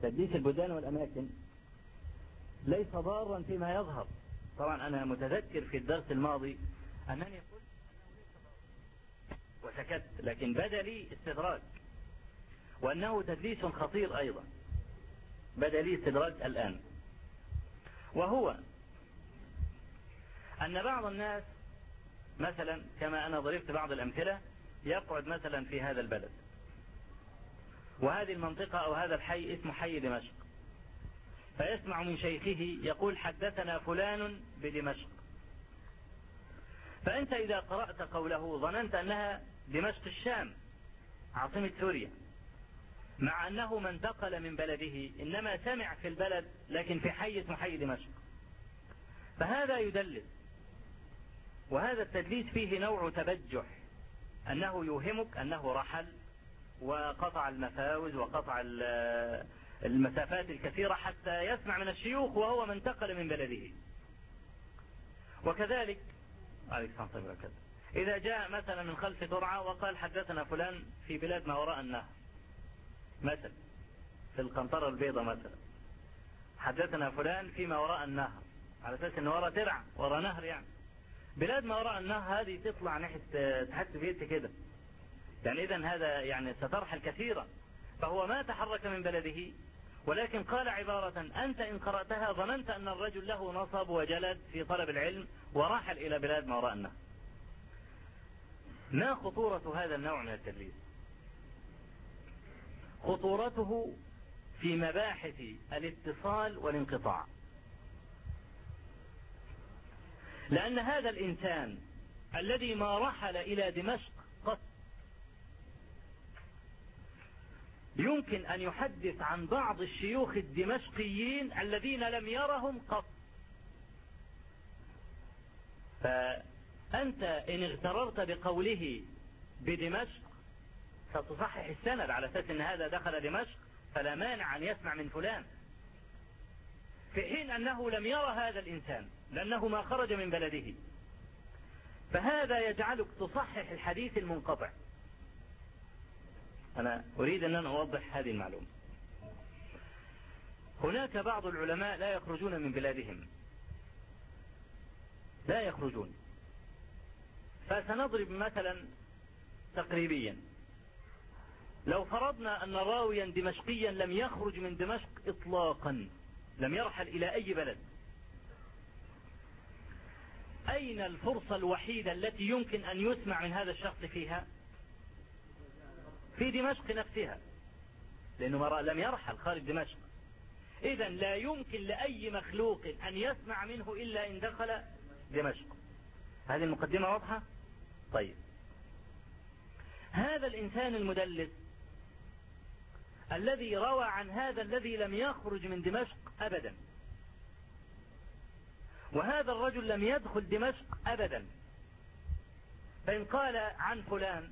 تدليس البلدان والأماكن ليس ضارا فيما يظهر. طبعا أنا متذكر في الدرس الماضي أنني قلت أنه ليس ضارا وسكت، لكن بدا لي استدراج، وأنه تدليس خطير أيضا بدا لي استدراج الآن، وهو أن بعض الناس مثلا كما أنا ضربت بعض الأمثلة يقعد مثلا في هذا البلد، وهذه المنطقة أو هذا الحي اسمه حي دمشق، فيسمع من شيخه يقول حدثنا فلان بدمشق، فأنت إذا قرأت قوله ظننت أنها دمشق الشام عاصمة سوريا، مع أنه من انتقل من بلده إنما سمع في البلد لكن في حي اسمه حي دمشق، فهذا يدلس. وهذا التدليس فيه نوع تبجح، أنه يوهمك أنه رحل وقطع المفاوز وقطع المسافات الكثيرة حتى يسمع من الشيوخ وهو من انتقل من بلده. وكذلك إذا جاء مثلا من خلف ترعة وقال حدثنا فلان في بلاد ما وراء النهر مثلا، في القنطرة البيضاء مثلا، حدثنا فلان فيما وراء النهر، على أساس أنه وراء ترعة وراء نهر، يعني بلاد ما وراء النهر هذه تطلع ناحية تحت بيت كده، يعني إذن هذا يعني سترحل كثيرا. فهو ما تحرك من بلده، ولكن قال عبارة أنت إن قرأتها ظننت أن الرجل له نصب وجلد في طلب العلم ورحل إلى بلاد ما وراء النهر. ما خطورة هذا النوع من التدليس؟ خطورته في مباحث الاتصال والانقطاع، لأن هذا الإنسان الذي ما رحل إلى دمشق قط يمكن أن يحدث عن بعض الشيوخ الدمشقيين الذين لم يرهم قط. فأنت إن اغتررت بقوله بدمشق ستصحح السند على أساس أن هذا دخل دمشق فلا مانع أن يسمع من فلان، في حين أنه لم يرى هذا الإنسان لأنه ما خرج من بلده. فهذا يجعلك تصحح الحديث المنقطع. أنا أريد أن أوضح هذه المعلومة. هناك بعض العلماء لا يخرجون من بلادهم، لا يخرجون. فسنضرب مثلا تقريبيا، لو فرضنا أن راويا دمشقيا لم يخرج من دمشق إطلاقا، لم يرحل إلى أي بلد، أين الفرصة الوحيدة التي يمكن أن يسمع من هذا الشخص فيها؟ في دمشق نفسها، لأنه لم يرحل خارج دمشق. إذن لا يمكن لأي مخلوق أن يسمع منه إلا إن دخل دمشق. هذه المقدمة واضحة؟ طيب، هذا الإنسان المدلس الذي روى عن هذا الذي لم يخرج من دمشق أبدا، وهذا الرجل لم يدخل دمشق أبدا، فإن قال عن فلان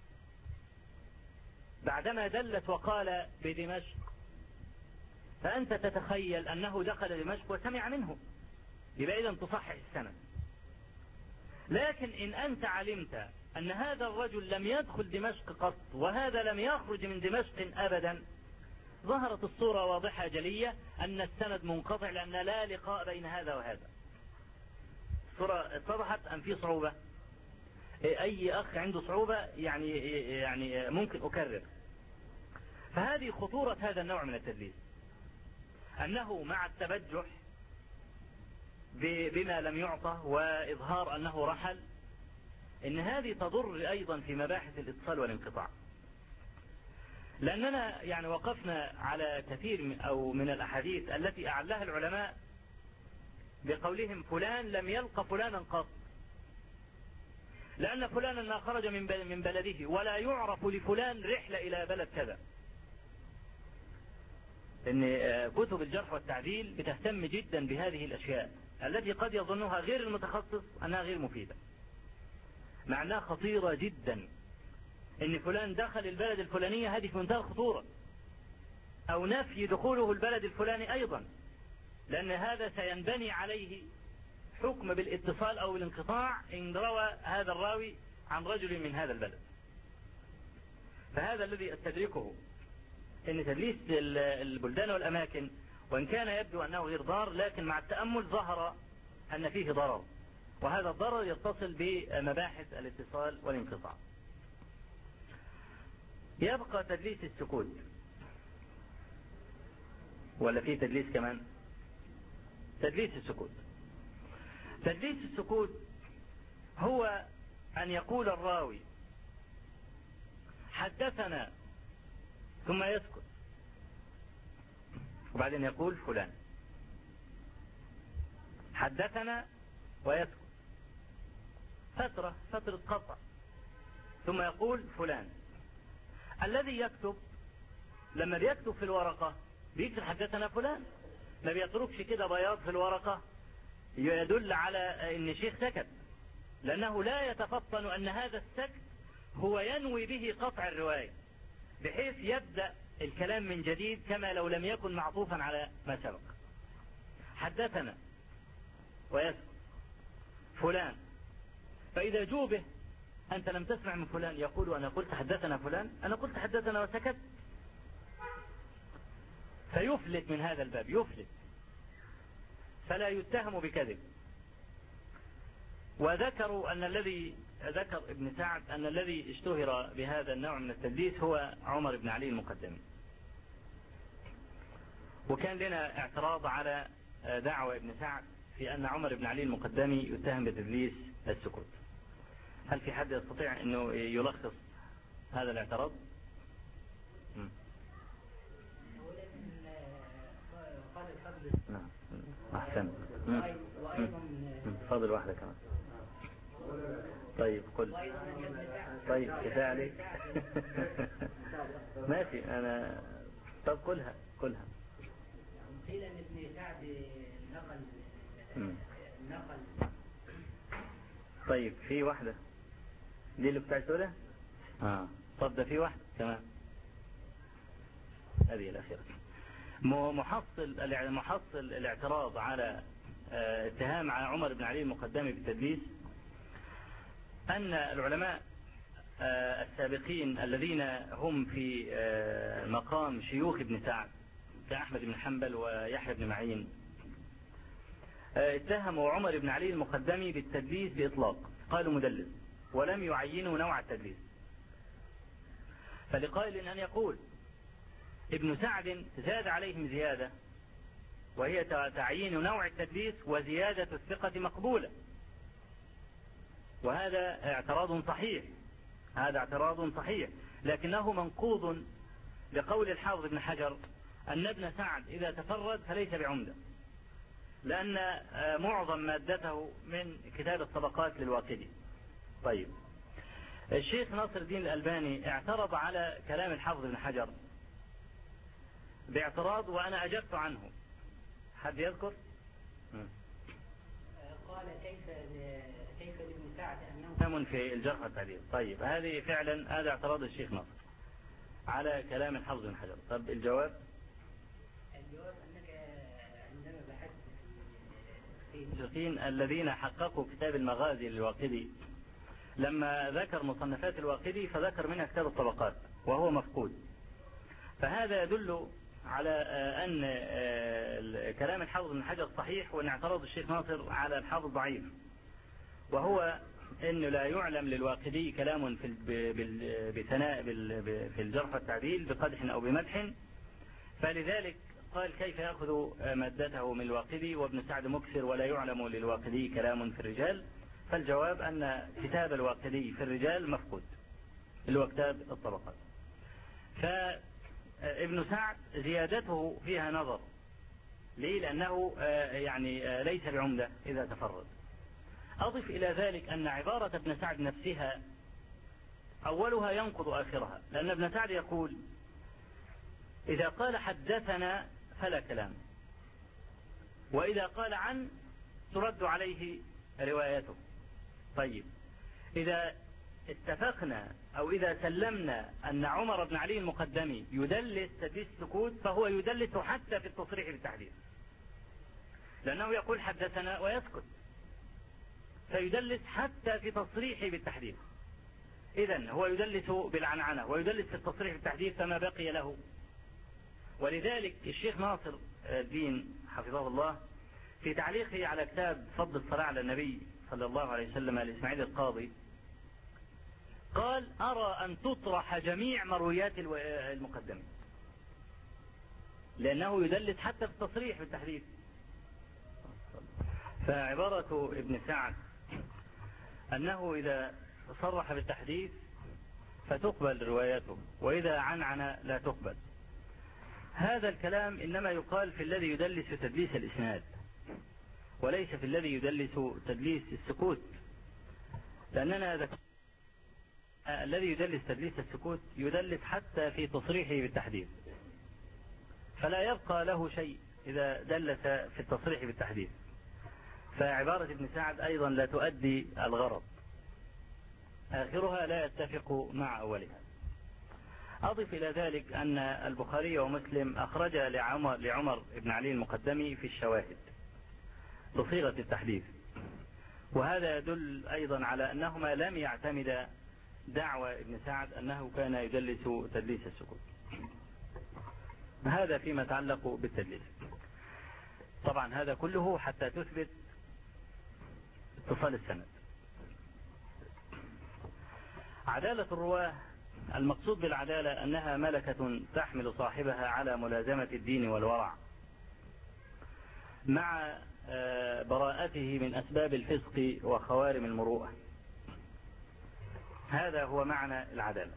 بعدما دلت وقال بدمشق فأنت تتخيل أنه دخل دمشق وسمع منه، يبقى إذن تصحح السند. لكن إن أنت علمت أن هذا الرجل لم يدخل دمشق قط وهذا لم يخرج من دمشق أبدا، ظهرت الصورة واضحة جلية أن السند منقطع، لأن لا لقاء بين هذا وهذا. الصورة اتضحت أم في صعوبة؟ أي أخ عنده صعوبة يعني ممكن أكرر. فهذه خطورة هذا النوع من التدليس، أنه مع التبجح بما لم يعطى وإظهار أنه رحل، إن هذه تضر أيضا في مباحث الاتصال والانقطاع. لأننا يعني وقفنا على كثير من الأحاديث التي أعلها العلماء بقولهم فلان لم يلقى فلانا قط، لأن فلانا ما خرج من بلده ولا يعرف لفلان رحلة إلى بلد كذا. إن كتب الجرح والتعديل بتهتم جدا بهذه الأشياء التي قد يظنها غير المتخصص أنها غير مفيدة، مع أنها خطيرة جدا. إن فلان دخل البلد الفلانية هذه في منتهى الخطورة، أو نفي دخوله البلد الفلاني أيضا، لأن هذا سينبني عليه حكم بالاتصال أو الانقطاع إن روى هذا الراوي عن رجل من هذا البلد. فهذا الذي أستدركه، ان تدليس البلدان والاماكن وان كان يبدو انه غير ضار، لكن مع التأمل ظهر ان فيه ضرر، وهذا الضرر يتصل بمباحث الاتصال والانقطاع. يبقى تدليس السكوت، ولا في تدليس كمان؟ تدليس السكوت. تدليس السكوت هو أن يقول الراوي حدثنا ثم يسكت، وبعدين يقول فلان، حدثنا ويسكت فترة قطع، ثم يقول فلان. الذي يكتب لما بيكتب في الورقة بيكتب حدثنا فلان، ما بيتركش كده بياض في الورقة يدل على ان شيخ سكت، لانه لا يتفطن ان هذا السكت هو ينوي به قطع الرواية، بحيث يبدأ الكلام من جديد كما لو لم يكن معطوفا على ما سبق. حدثنا ويسكت فلان، فإذا جوبه أنت لم تسمع من فلان يقول أنا قلت حدثنا فلان، أنا قلت حدثنا وسكت، فيفلت من هذا الباب، يفلت فلا يتهم بكذب. وذكروا أن الذي ذكر ابن سعد أن الذي اشتهر بهذا النوع من التدليس هو عمر بن علي المقدمي. وكان لنا اعتراض على دعوة ابن سعد في أن عمر بن علي المقدمي يتهم بتدليس السكوت. هل في حد يستطيع أنه يلخص هذا الاعتراض؟ نعم أحسن. فاضل واحدة كمان. طيب قل. طيب كفاية عليك. ماشي أنا. طب قلها. قيل أن ابن سعد نقل. طيب في واحدة دي اللي بتاعت تقولها؟ طب ده في واحدة كمان، هذه الأخيرة. محصل الاعتراض على اتهام على عمر بن علي المقدمي بالتدليس أن العلماء السابقين الذين هم في مقام شيوخ ابن سعد كأحمد بن حنبل ويحيى بن معين اتهموا عمر بن علي المقدمي بالتدليس بإطلاق، قالوا مدلس ولم يعينوا نوع التدليس. فلقائل أن يقول ابن سعد زاد عليهم زيادة، وهي تعيين نوع التدليس وزيادة الثقة مقبولة، وهذا اعتراض صحيح، لكنه منقوض لقول الحافظ ابن حجر أن ابن سعد إذا تفرد فليس بعمدة، لأن معظم مادته من كتاب الطبقات للواقدي. طيب الشيخ ناصر الدين الألباني اعترض على كلام الحافظ ابن حجر باعتراض وأنا أجبت عنه. حد يذكر؟ قال كيف لابن سعد أنه في الجرح والتعديل. طيب هذه فعلا هذا اعتراض الشيخ ناصر على كلام الحافظ بن حجر. طب الجواب أنك عندما بحثت في المشرقين الذين حققوا كتاب المغازي للواقدي، لما ذكر مصنفات الواقدي فذكر منها كتاب الطبقات وهو مفقود، فهذا يدل على أن كلام الحافظ بن حجر صحيح، وأن اعتراض الشيخ ناصر على الحافظ ضعيف، وهو أنه لا يعلم للواقدي كلام بثناء في الجرح والتعديل بقدح أو بمدح، فلذلك قال كيف يأخذ مادته من الواقدي وابن سعد مكسر ولا يعلم للواقدي كلام في الرجال. فالجواب أن كتاب الواقدي في الرجال مفقود اللي هو كتاب الطبقات. فابن سعد زيادته فيها نظر، ليه؟ لأنه يعني ليس بعمدة إذا تفرد. أضف إلى ذلك أن عبارة ابن سعد نفسها أولها ينقض آخرها، لأن ابن سعد يقول إذا قال حدثنا فلا كلام، وإذا قال عن ترد عليه روايته. طيب إذا اتفقنا أو إذا سلمنا أن عمر بن علي المقدمي يدلس تدليس السكوت، فهو يدلس حتى في التصريح بالتحديث، لأنه يقول حدثنا ويسكت، فيدلس حتى في تصريحه بالتحديث. إذن هو يدلس بالعنعنة ويدلس في التصريح بالتحديث، فما بقي له ولذلك الشيخ ناصر الدين حفظه الله في تعليقه على كتاب فضل الصلاة على النبي صلى الله عليه وسلم لإسماعيل القاضي قال أرى أن تطرح جميع مرويات المقدمين، لأنه يدلس حتى في التصريح بالتحديث. فعبارة ابن سعد أنه إذا صرح بالتحديث فتقبل رواياته، وإذا عنعن لا تقبل. هذا الكلام إنما يقال في الذي يدلس تدليس الإسناد، وليس في الذي يدلس تدليس السكوت، لأننا الذي يدلس تدليس السكوت يدلس حتى في تصريحه بالتحديث، فلا يبقى له شيء إذا دلس في التصريح بالتحديث. فعبارة ابن سعد أيضا لا تؤدي الغرض، آخرها لا يتفق مع أولها. أضف إلى ذلك أن البخاري ومسلم أخرج لعمر بن علي المقدمي في الشواهد بصيغة التحديث، وهذا يدل أيضا على أنهما لم يعتمد دعوى ابن سعد أنه كان يدلس تدليس السكوت. هذا فيما يتعلق بالتدليس. طبعا هذا كله حتى تثبت اتصال السند. عدالة الرواة، المقصود بالعدالة أنها ملكة تحمل صاحبها على ملازمة الدين والورع مع براءته من أسباب الفسق وخوارم المروءة. هذا هو معنى العدالة.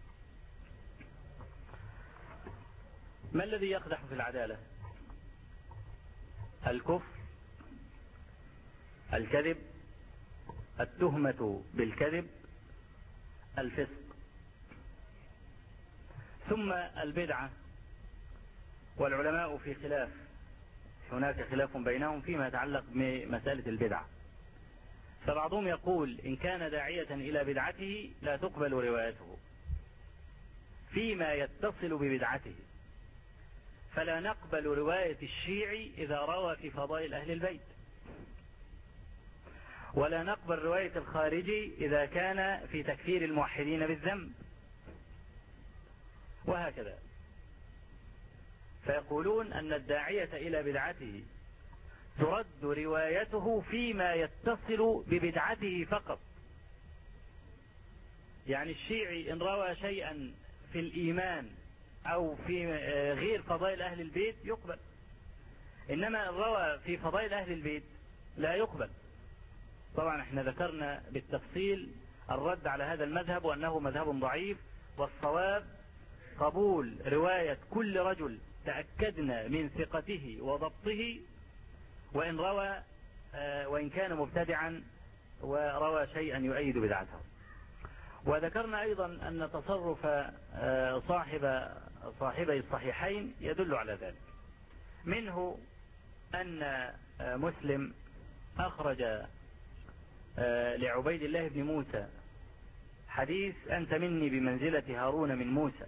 ما الذي يقدح في العدالة؟ الكفر، الكذب، التهمة بالكذب، الفسق، ثم البدعة. والعلماء في خلاف، هناك خلاف بينهم فيما يتعلق بمسألة البدعة. فبعضهم يقول إن كان داعية إلى بدعته لا تقبل روايته فيما يتصل ببدعته، فلا نقبل رواية الشيعي إذا روى في فضائل أهل البيت، ولا نقبل رواية الخارجي إذا كان في تكفير الموحدين بالذنب، وهكذا. فيقولون أن الداعية إلى بدعته ترد روايته فيما يتصل ببدعته فقط. يعني الشيعي إن روى شيئا في الإيمان أو في غير فضائل أهل البيت يقبل، إنما إن روى في فضائل أهل البيت لا يقبل. طبعا احنا ذكرنا بالتفصيل الرد على هذا المذهب وأنه مذهب ضعيف، والصواب قبول رواية كل رجل تأكدنا من ثقته وضبطه وإن روى وإن كان مبتدعا وروى شيئا يؤيد بدعته. وذكرنا أيضا أن تصرف صاحبي الصحيحين يدل على ذلك. منه أن مسلم أخرج لعبيد الله بن موسى حديث أنت مني بمنزلة هارون من موسى،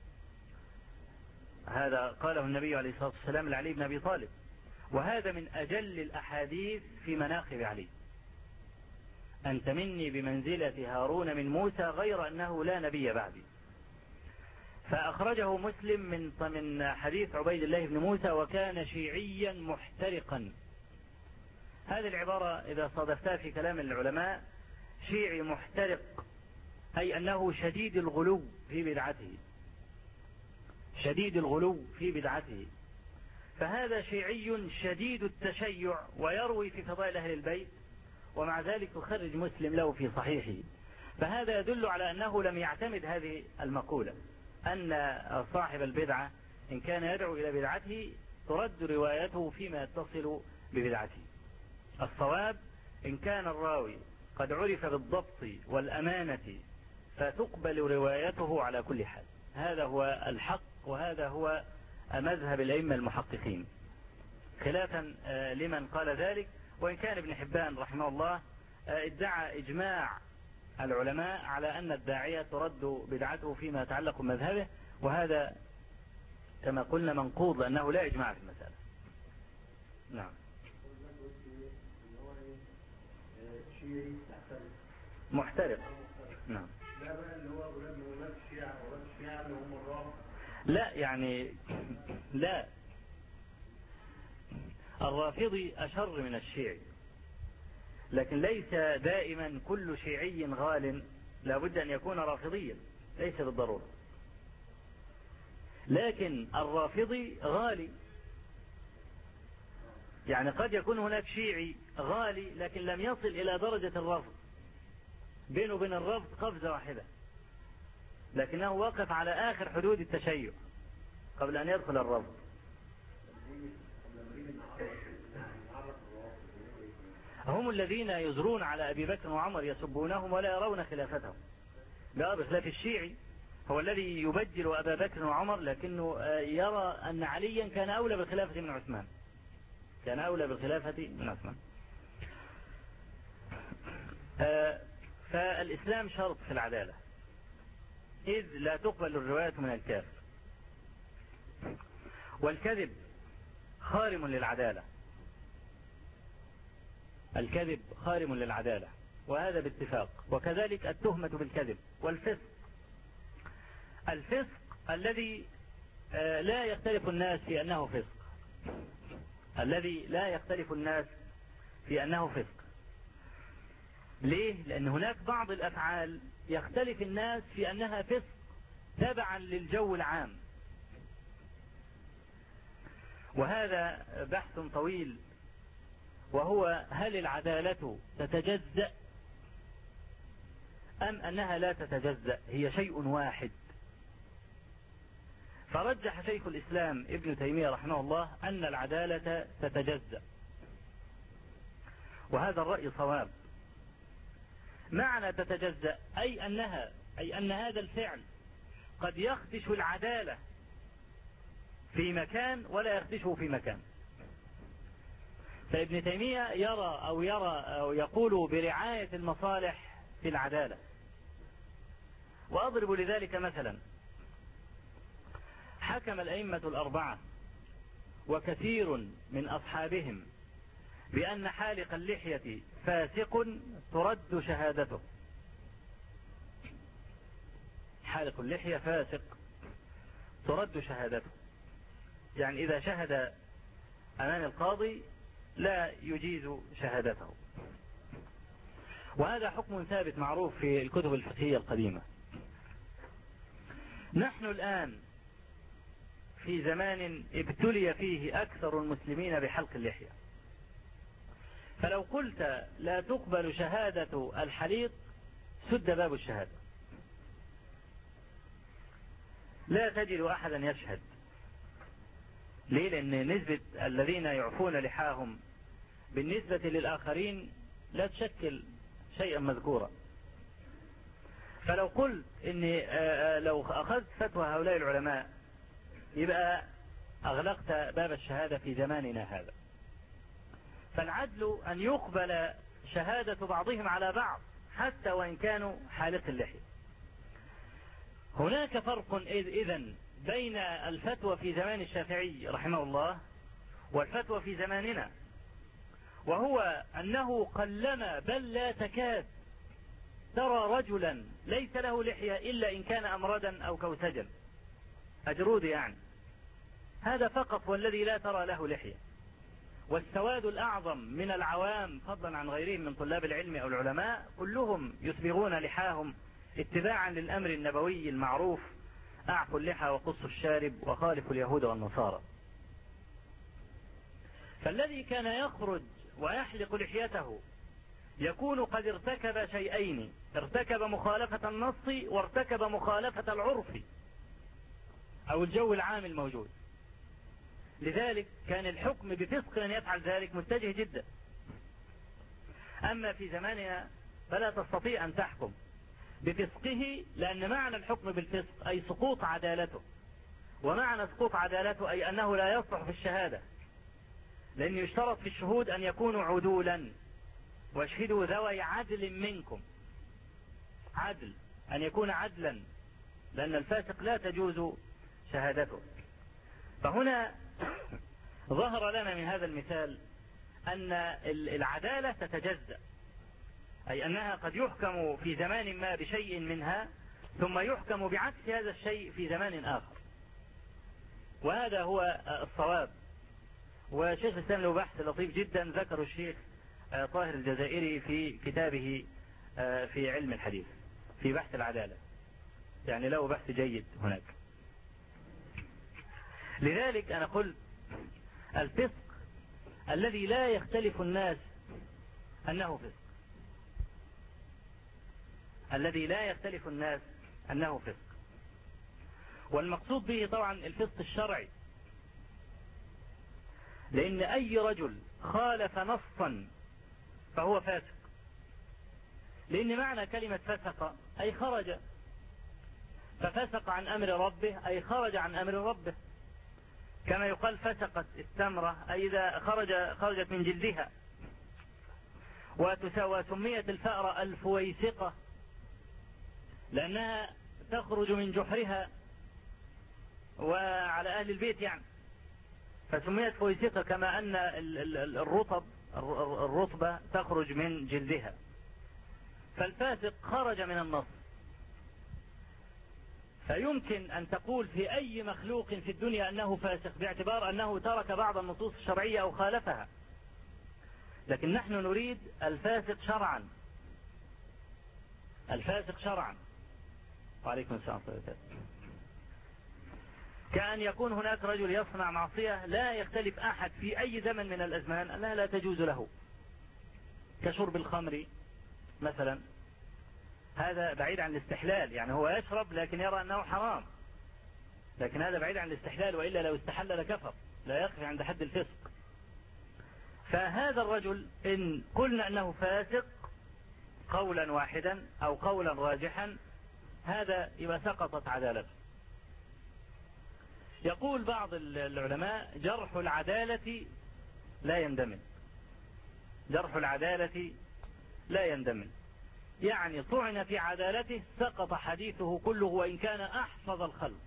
هذا قاله النبي عليه الصلاة والسلام لعلي بن أبي طالب، وهذا من أجل الأحاديث في مناقب علي. أنت مني بمنزلة هارون من موسى غير أنه لا نبي بعدي. فأخرجه مسلم من حديث عبيد الله بن موسى وكان شيعيا محترقا. هذه العبارة إذا صادفتها في كلام العلماء، شيعي محترق أي أنه شديد الغلو في بدعته، شديد الغلو في بدعته. فهذا شيعي شديد التشيع ويروي في فضائل أهل البيت، ومع ذلك يخرج مسلم له في صحيحه. فهذا يدل على أنه لم يعتمد هذه المقولة أن صاحب البدعة إن كان يدعو إلى بدعته ترد روايته فيما يتصل ببدعته. الصواب إن كان الراوي قد عرف بالضبط والأمانة فتقبل روايته على كل حال. هذا هو الحق، وهذا هو مذهب الأئمة المحققين، خلافا لمن قال ذلك. وإن كان ابن حبان رحمه الله ادعى إجماع العلماء على أن الداعية ترد بدعته فيما يتعلق بمذهبه، وهذا كما قلنا منقوض لأنه لا إجماع في المسألة. نعم. محترق. نعم. لا يعني لا، الرافضي أشر من الشيعي، لكن ليس دائما كل شيعي غال لابد أن يكون رافضيا، ليس بالضرورة، لكن الرافضي غالي، يعني قد يكون هناك شيعي غالي لكن لم يصل إلى درجة الرفض، بينه وبين الرفض قفزة واحدة، لكنه وقف على آخر حدود التشيع قبل أن يدخل الرفض. هم الذين يزرون على أبي بكر وعمر يسبونهم ولا يرون خلافتهم، لا بخلاف الشيعي هو الذي يبجل أبا بكر وعمر لكنه يرى أن عليا كان أولى بالخلافة من عثمان، كان أولى بالخلافة من عثمان. فالإسلام شرط في العدالة، إذ لا تقبل الرواية من الكافر، والكذب خارم للعدالة، الكذب خارم للعدالة وهذا باتفاق، وكذلك التهمة بالكذب والفسق، الفسق الذي لا يختلف الناس في أنه فسق، الذي لا يختلف الناس في أنه فسق. ليه؟ لأن هناك بعض الأفعال يختلف الناس في أنها فسق تبعا للجو العام، وهذا بحث طويل، وهو هل العدالة تتجزأ أم أنها لا تتجزأ، هي شيء واحد. فرجح شيخ الإسلام ابن تيمية رحمه الله أن العدالة تتجزأ، وهذا الرأي صواب. معنى تتجزأ أي أن هذا الفعل قد يخدش العدالة في مكان ولا يخدشه في مكان. فابن تيمية يرى أو يقول برعاية المصالح في العدالة. وأضرب لذلك مثلا، حكم الأئمة الأربعة وكثير من أصحابهم بأن حالق اللحية فاسق ترد شهادته، حالق اللحية فاسق ترد شهادته، يعني إذا شهد أمام القاضي لا يجيز شهادته، وهذا حكم ثابت معروف في الكتب الفقهية القديمة. نحن الآن في زمان ابتلي فيه أكثر المسلمين بحلق اللحية، فلو قلت لا تقبل شهادة الحليق سد باب الشهادة، لا تجد أحدا يشهد. ليه؟ لأن نسبة الذين يعفون لحاهم بالنسبة للآخرين لا تشكل شيئا مذكورا. فلو قلت إني لو أخذت فتوى هؤلاء العلماء يبقى أغلقت باب الشهادة في زماننا هذا. فالعدل أن يقبل شهادة بعضهم على بعض حتى وإن كانوا حالق اللحية. هناك فرق إذن بين الفتوى في زمان الشافعي رحمه الله والفتوى في زماننا، وهو أنه قلما بل لا تكاد ترى رجلا ليس له لحية إلا إن كان أمردا أو كوسجا أجرود، يعني هذا فقط والذي لا ترى له لحية. والسواد الأعظم من العوام فضلا عن غيرهم من طلاب العلم أو العلماء كلهم يسبغون لحاهم اتباعا للأمر النبوي المعروف: أعفوا اللحى وقصوا الشارب وخالفوا اليهود والنصارى. فالذي كان يخرج ويحلق لحيته يكون قد ارتكب شيئين: ارتكب مخالفة النص وارتكب مخالفة العرف أو الجو العام الموجود. لذلك كان الحكم بفسق من يفعل ذلك متجه جدا. أما في زماننا فلا تستطيع أن تحكم بفسقه، لأن معنى الحكم بالفسق أي سقوط عدالته، ومعنى سقوط عدالته أي أنه لا يصلح في الشهادة، لأن يشترط في الشهود أن يكونوا عدولا، واشهدوا ذوي عدل منكم، عدل أن يكون عدلا، لأن الفاسق لا تجوز شهادته. فهنا ظهر لنا من هذا المثال أن العدالة تتجزأ، أي أنها قد يحكم في زمان ما بشيء منها ثم يحكم بعكس هذا الشيء في زمان آخر. وهذا هو الصواب. وشيخ الإسلام له بحث لطيف جدا ذكره الشيخ طاهر الجزائري في كتابه في علم الحديث في بحث العدالة، يعني له بحث جيد هناك. لذلك أنا قلت الفسق الذي لا يختلف الناس أنه فسق، الذي لا يختلف الناس أنه فسق. والمقصود به طبعا الفسق الشرعي، لأن أي رجل خالف نصا فهو فاسق، لأن معنى كلمة فسق أي خرج، ففسق عن أمر ربه أي خرج عن أمر ربه، كما يقال فسقت التمرة أي إذا خرجت من جلدها. وسميت الفأرة الفويسقة لأنها تخرج من جحرها وعلى أهل البيت يعني، فسميت فويسقة كما أن الرطبة تخرج من جلدها. فالفاسق خرج من النص، فيمكن أن تقول في أي مخلوق في الدنيا أنه فاسق باعتبار أنه ترك بعض النصوص الشرعية أو خالفها، لكن نحن نريد الفاسق شرعا، الفاسق شرعا. وعليكم السلام ورحمة الله. كأن يكون هناك رجل يصنع معصية لا يختلف أحد في أي زمن من الأزمان أنها لا تجوز له، كشرب الخمر مثلا، هذا بعيد عن الاستحلال، يعني هو يشرب لكن يرى أنه حرام، لكن هذا بعيد عن الاستحلال، وإلا لو استحل لكفر، لا يقف عند حد الفسق. فهذا الرجل إن قلنا أنه فاسق قولا واحدا أو قولا راجحا، هذا يبقى سقطت عدالته. يقول بعض العلماء جرح العدالة لا يندمج، جرح العدالة لا يندمج، يعني طعن في عدالته سقط حديثه كله وإن كان أحفظ الخلق،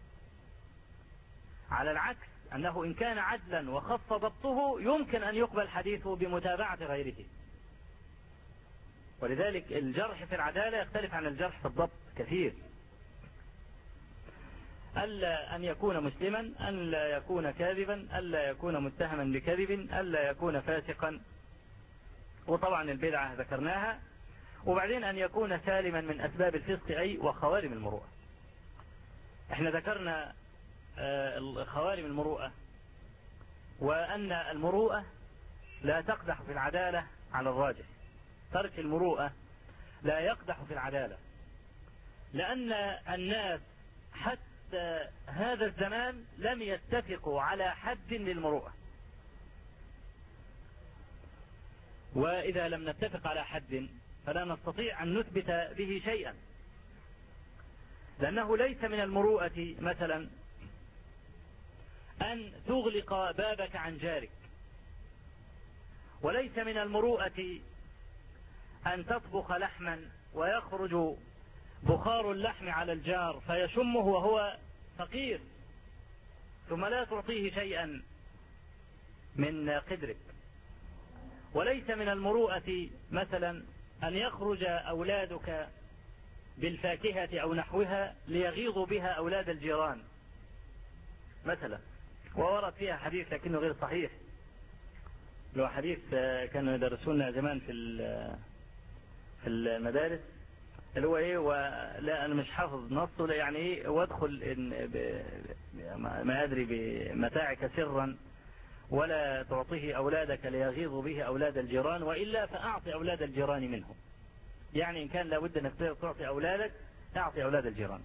على العكس أنه إن كان عدلا وخف ضبطه يمكن أن يقبل حديثه بمتابعة غيره. ولذلك الجرح في العدالة يختلف عن الجرح في الضبط كثير. ألا أن يكون مسلما، ألا يكون كاذبا، ألا يكون متهما بكذب، ألا يكون فاسقا، وطبعا البدعة ذكرناها، وبعدين أن يكون سالما من أسباب الفسق أي وخوارم المروءة. احنا ذكرنا خوارم المروءة، وأن المروءة لا تقدح في العدالة على الراجح، ترك المروءة لا يقدح في العدالة، لأن الناس حتى هذا الزمان لم يتفقوا على حد للمروءة، وإذا لم نتفق على حد فلا نستطيع أن نثبت به شيئا، لأنه ليس من المروءة مثلا أن تغلق بابك عن جارك، وليس من المروءة أن تطبخ لحما ويخرج بخار اللحم على الجار فيشمه وهو فقير ثم لا تعطيه شيئا من قدرك. وليس من المروءة مثلا أن يخرج أولادك بالفاكهة أو نحوها ليغيظوا بها أولاد الجيران مثلا، وورد فيها حديث لكنه غير صحيح، لو حديث كانوا يدرسونا زمان في المدارس اللي هو ايه، ولا انا مش حافظ نصه، يعني ايه، وادخل ما ادري بمتاعك سرا ولا تعطيه اولادك ليغيظوا به اولاد الجيران، والا فاعطي اولاد الجيران منهم، يعني ان كان لابد انك تعطي اولادك اعطي اولاد الجيران.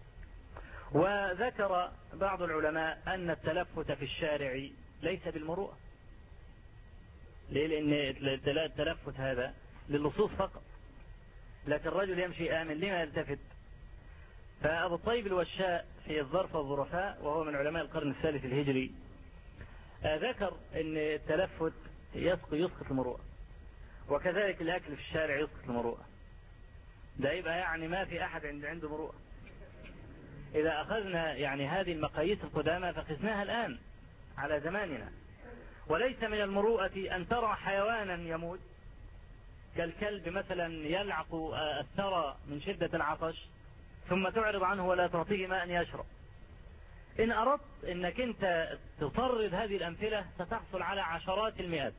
وذكر بعض العلماء ان التلفت في الشارع ليس بالمروءة. ليه؟ لان التلفت هذا للصوص فقط، لكن الرجل يمشي آمن لما يلتفت. فأبو الطيب الوشاء في الظرف والظرفاء وهو من علماء القرن الثالث الهجري ذكر ان التلفت يسقط المروءة، وكذلك الأكل في الشارع يسقط المروءة. ده يبقى يعني ما في أحد عنده مروءة. إذا أخذنا يعني هذه المقاييس القدامى فقسناها الآن على زماننا. وليس من المروءة أن ترى حيوانا يموت كالكلب مثلا يلعق الثرى من شدة العطش ثم تعرض عنه ولا تعطيه ماء يشرب. إن أردت أنك أنت تطرد هذه الأمثلة ستحصل على عشرات المئات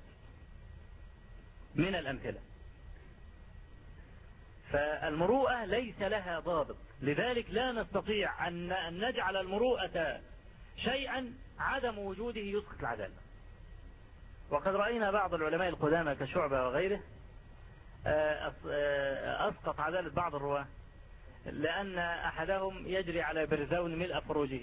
من الأمثلة. فالمروءة ليس لها ضابط، لذلك لا نستطيع أن نجعل المروءة شيئا عدم وجوده يسقط العدالة. وقد رأينا بعض العلماء القدامى كشعبة وغيره أسقط عدالة بعض الرواة لأن أحدهم يجري على برزون ملء فروجه،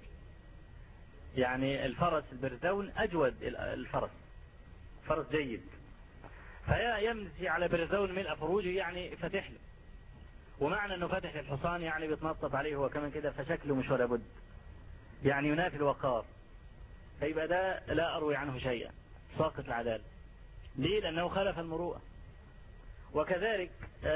يعني الفرس البرزون أجود الفرس، فرس جيد، فيمشي على برزون ملء فروجه يعني فتح له، ومعنى أنه فتح للحصان يعني بيتنطط عليه هو كمان كده، فشكله مش ولا بد، يعني ينافي الوقار، فيبقى ده لا أروي عنه شيئا، ساقط العدالة. ليه؟ لأنه خالف المروءة. وكذلك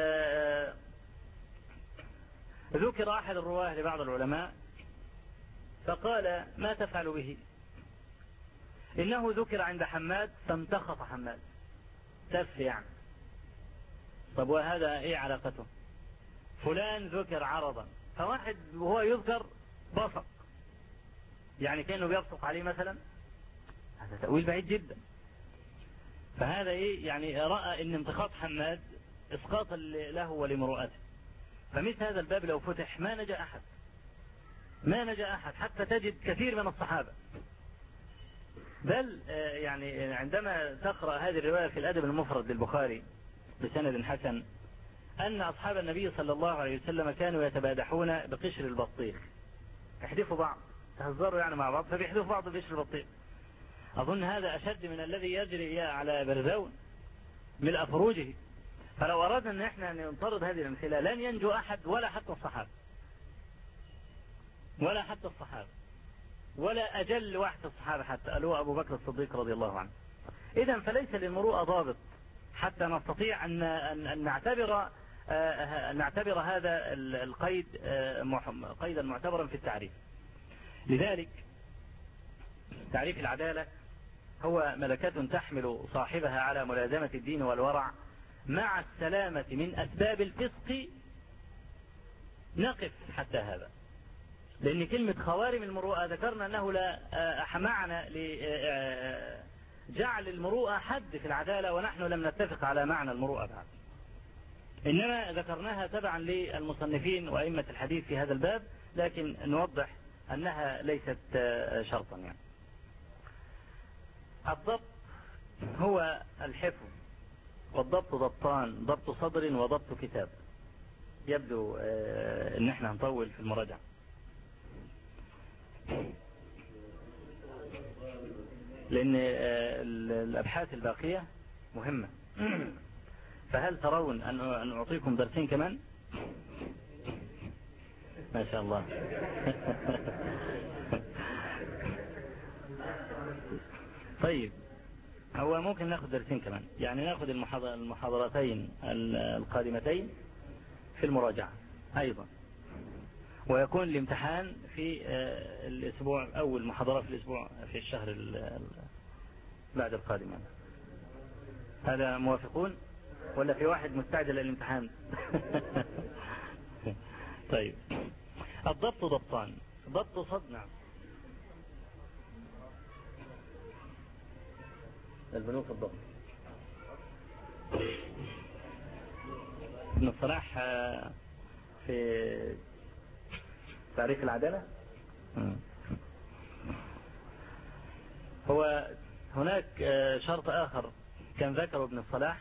ذكر أحد الرواه لبعض العلماء فقال ما تفعل به؟ إنه ذكر عند حماد فامتخط حماد، تف يعني. طب وهذا إيه علاقته؟ فلان ذكر عرضا، فواحد وهو يذكر بصق، يعني كأنه بيبصق عليه مثلا، هذا تأويل بعيد جدا. فهذا إيه؟ يعني رأى إن امتخاط حماد إسقاطا له ولمروءته. فمثل هذا الباب لو فتح ما نجا أحد، ما نجا أحد، حتى تجد كثير من الصحابة. بل يعني عندما تقرأ هذه الرواية في الأدب المفرد للبخاري بسند حسن أن أصحاب النبي صلى الله عليه وسلم كانوا يتبادحون بقشر البطيخ، يحدفوا بعض، تهزروا يعني مع بعض، فبيحدفوا بعض بقشر البطيخ. أظن هذا أشد من الذي يجري على برزون ملء فروجه. فلو أردنا أن احنا ننطرد هذه الأمثلة لن ينجو أحد، ولا حتى الصحابة، ولا حتى الصحابة، ولا أجل واحد الصحابة حتى ألوه أبو بكر الصديق رضي الله عنه. إذن فليس للمروءة ضابط حتى نستطيع أن نعتبر هذا القيد قيدا معتبرا في التعريف. لذلك تعريف العدالة هو ملكة تحمل صاحبها على ملازمة الدين والورع مع السلامة من أسباب الفسق. نقف حتى هذا، لأن كلمة خوارم المروءة ذكرنا أنه لا معنى لجعل المروءة حد في العدالة، ونحن لم نتفق على معنى المروءة بعد، إنما ذكرناها تبعا للمصنفين وأئمة الحديث في هذا الباب، لكن نوضح أنها ليست شرطا. يعني الضبط هو الحفظ، والضبط ضبطان، ضبط صدر وضبط كتاب. يبدو ان احنا هنطول في المراجعة، لان الابحاث الباقية مهمة. فهل ترون ان اعطيكم درسين كمان؟ ما شاء الله. طيب، هو ممكن ناخذ درسين كمان، يعني ناخذ المحاضرتين القادمتين في المراجعة أيضا، ويكون الامتحان في الأسبوع، أول محاضرة في الأسبوع في الشهر بعد القادم. هذا موافقون ولا في واحد مستعجل للامتحان؟ طيب، الضبط ضبطان، ضبط صدر. نعم، البنوك الضبط. ابن الصلاح في تعريف العدالة هو هناك شرط آخر كان ذكره ابن الصلاح،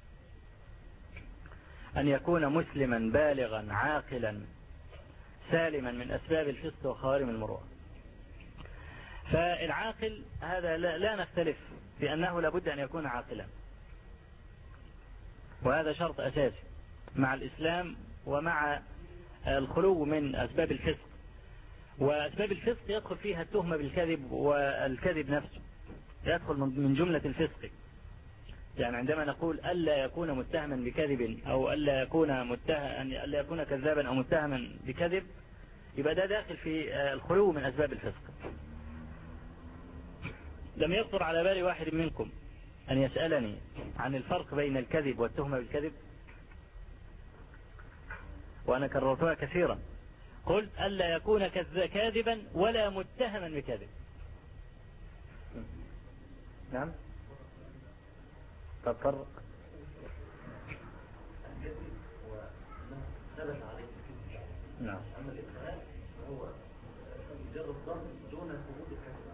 أن يكون مسلما بالغا عاقلا سالما من أسباب الفسق وخوارم المروءة. فالعاقل هذا لا نختلف بأنه لابد أن يكون عاقلا، وهذا شرط أساسي مع الإسلام ومع الخلو من أسباب الفسق. وأسباب الفسق يدخل فيها التهمة بالكذب، والكذب نفسه يدخل من جملة الفسق. يعني عندما نقول ألا يكون متهما بكذب، أو ألا يكون كذابا أو متهما بكذب، يبقى ده داخل في الخلو من أسباب الفسق. لم يخطر على بال واحد منكم أن يسألني عن الفرق بين الكذب والتهمة بالكذب؟ وأنا كررتها كثيرا، قلت ألا يكون كاذبا ولا متهما بكذب. نعم. طب فرق. نعم. أما الإدخال هو مجرد ضم دون ثبوت الكذب.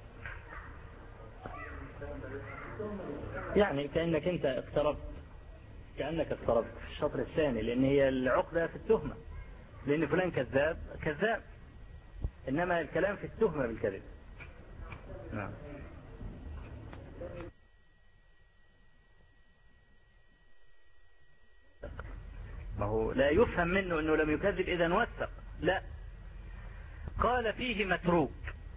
يعني كأنك أنت اقتربت في الشطر الثاني، لأن هي العقدة في التهمة، لأن فلان كذاب، إنما الكلام في التهمة بالكذب. نعم. ما هو لا يفهم منه أنه لم يكذب إذا وثق، لا، قال فيه متروك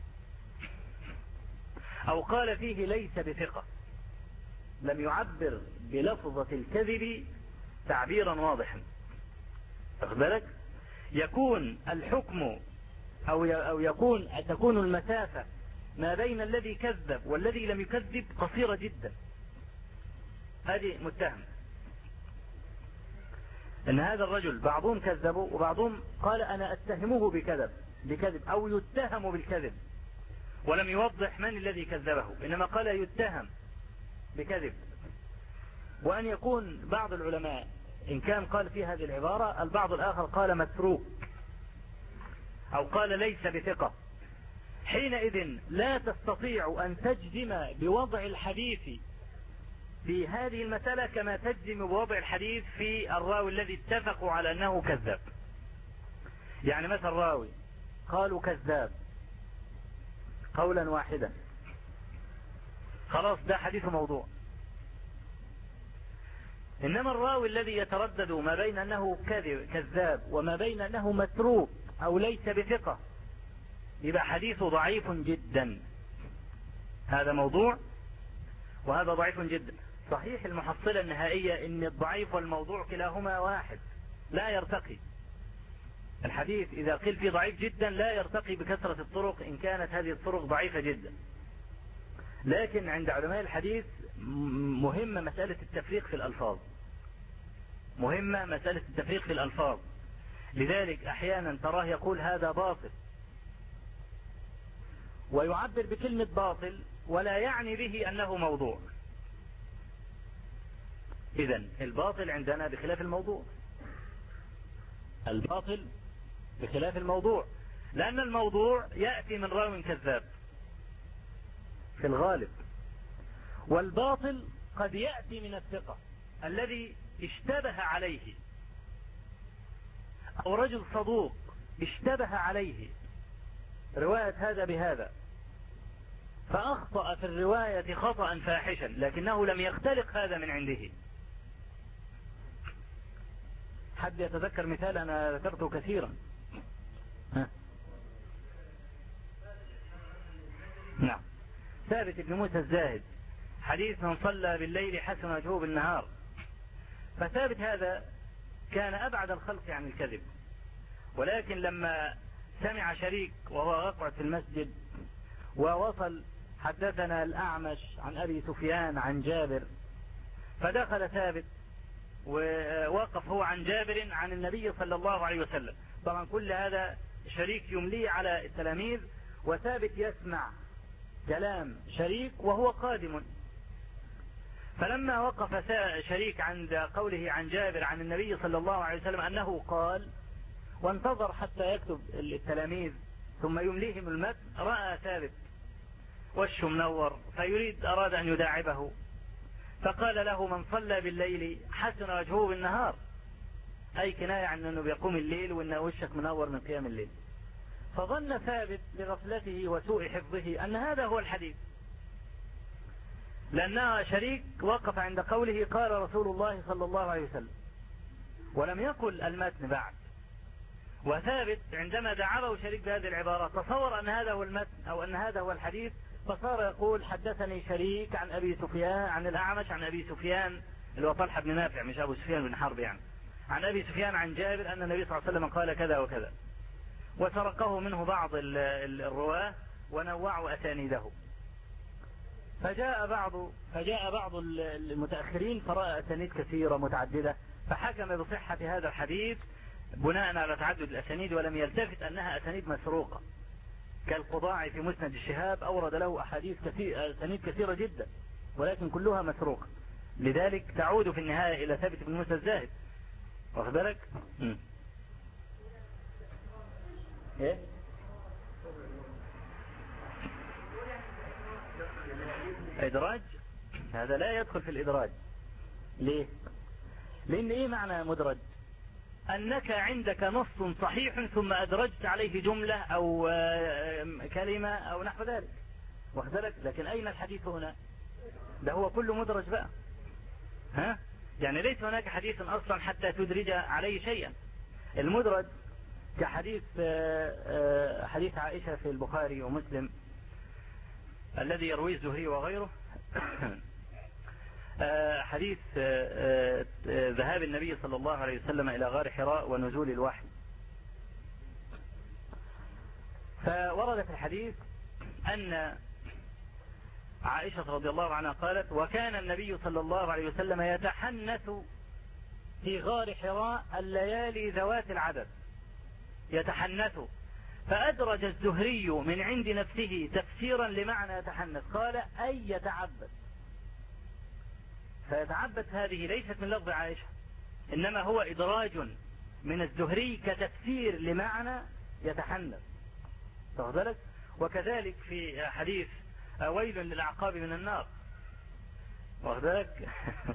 أو قال فيه ليس بثقة، لم يعبر بلفظة الكذب تعبيرا واضحا. أخذ بالك؟ يكون الحكم أو تكون المسافة ما بين الذي كذب والذي لم يكذب قصيرة جدا. هذه متهم ان هذا الرجل، بعضهم كذبوا وبعضهم قال انا اتهمه بكذب او يتهم بالكذب، ولم يوضح من الذي كذبه، انما قال يتهم بكذب. وان يكون بعض العلماء ان كان قال في هذه العبارة، البعض الاخر قال متروك او قال ليس بثقة، حينئذ لا تستطيع ان تجزم بوضع الحديث في هذه المسألة كما تجزم بوضع الحديث في الراوي الذي اتفقوا على أنه كذاب. يعني مثلا راوي قالوا كذاب قولا واحدا، خلاص ده حديث موضوع. إنما الراوي الذي يتردد ما بين أنه كذاب وما بين أنه متروك أو ليس بثقة، يبقى حديثه ضعيف جدا. هذا موضوع وهذا ضعيف جدا. صحيح المحصلة النهائية ان الضعيف والموضوع كلاهما واحد، لا يرتقي الحديث. اذا قيل فيه ضعيف جدا لا يرتقي بكثرة الطرق ان كانت هذه الطرق ضعيفة جدا. لكن عند علماء الحديث مهمة مسألة التفريق في الألفاظ، لذلك احيانا تراه يقول هذا باطل ويعبر بكلمة باطل ولا يعني به انه موضوع. إذن الباطل عندنا بخلاف الموضوع، لأن الموضوع يأتي من راو كذاب في الغالب، والباطل قد يأتي من الثقة الذي اشتبه عليه، أو رجل صدوق اشتبه عليه رواية هذا بهذا فأخطأ في الرواية خطأ فاحشا، لكنه لم يختلق هذا من عنده. حد يتذكر مثال أنا ذكرته كثيرا؟ نعم. ثابت بن موسى الزاهد، حديث من صلى بالليل حسن وجهه بالنهار. فثابت هذا كان أبعد الخلق عن الكذب، ولكن لما سمع شريك وهو يقعد في المسجد ووصل حدثنا الأعمش عن أبي سفيان عن جابر، فدخل ثابت ووقف هو عن جابر عن النبي صلى الله عليه وسلم. طبعا كل هذا شريك يملي على التلاميذ، وثابت يسمع كلام شريك وهو قادم. فلما وقف شريك عند قوله عن جابر عن النبي صلى الله عليه وسلم أنه قال، وانتظر حتى يكتب التلاميذ ثم يمليهم المتن، رأى ثابت وشه منور أراد أن يداعبه، فقال له من صلى بالليل حسن وجهه بالنهار، أي كناية عن أنه بيقوم الليل وأن وشك منور من قيام الليل. فظن ثابت لغفلته وسوء حفظه أن هذا هو الحديث، لأنها شريك وقف عند قوله قال رسول الله صلى الله عليه وسلم، ولم يقل المتن بعد. وثابت عندما دعبه شريك بهذه العبارة تصور أن هذا هو المتن أو أن هذا هو الحديث، فصار يقول حدثني شريك عن أبي سفيان عن الأعمش عن أبي سفيان اللي هو طلحة بن نافع مش أبو سفيان بن حرب، يعني عن أبي سفيان عن جابر أن النبي صلى الله عليه وسلم قال كذا وكذا، وسرقه منه بعض الرواة ونوعوا أسانيده. فجاء بعض المتأخرين فرأى أسانيد كثيرة متعددة، فحكم بصحة هذا الحديث بناء على تعدد الأسانيد ولم يلتفت أنها أسانيد مسروقة، كالقضاعي في مسند الشهاب أورد له أسانيد كثيرة جدا ولكن كلها مسروقة، لذلك تعود في النهاية إلى ثابت بن موسى الزاهد. واخد بالك؟ ايه؟ إدراج هذا لا يدخل في الإدراج. ليه؟ لأن إيه معنى مدرج؟ أنك عندك نص صحيح ثم أدرجت عليه جملة أو كلمة أو نحو ذلك، واخد بالك؟ لكن أين الحديث هنا؟ ده هو كله مدرج بقى. ها؟ يعني ليس هناك حديث أصلا حتى تدرج عليه شيئا. المدرج كحديث حديث عائشة في البخاري ومسلم الذي يرويه الزهري وغيره حديث ذهاب النبي صلى الله عليه وسلم إلى غار حراء ونزول الوحي. فورد في الحديث أن عائشة رضي الله عنها قالت: وكان النبي صلى الله عليه وسلم يتحنث في غار حراء الليالي ذوات العدد، يتحنث. فأدرج الزهري من عند نفسه تفسيرا لمعنى يتحنث، قال: أي يتعبد. فيتعبد هذه ليست من لفظ عائشة، إنما هو إدراج من الزهري كتفسير لمعنى يتحنث. واخد بالك؟ وكذلك في حديث ويل للأعقاب من النار، واخد بالك؟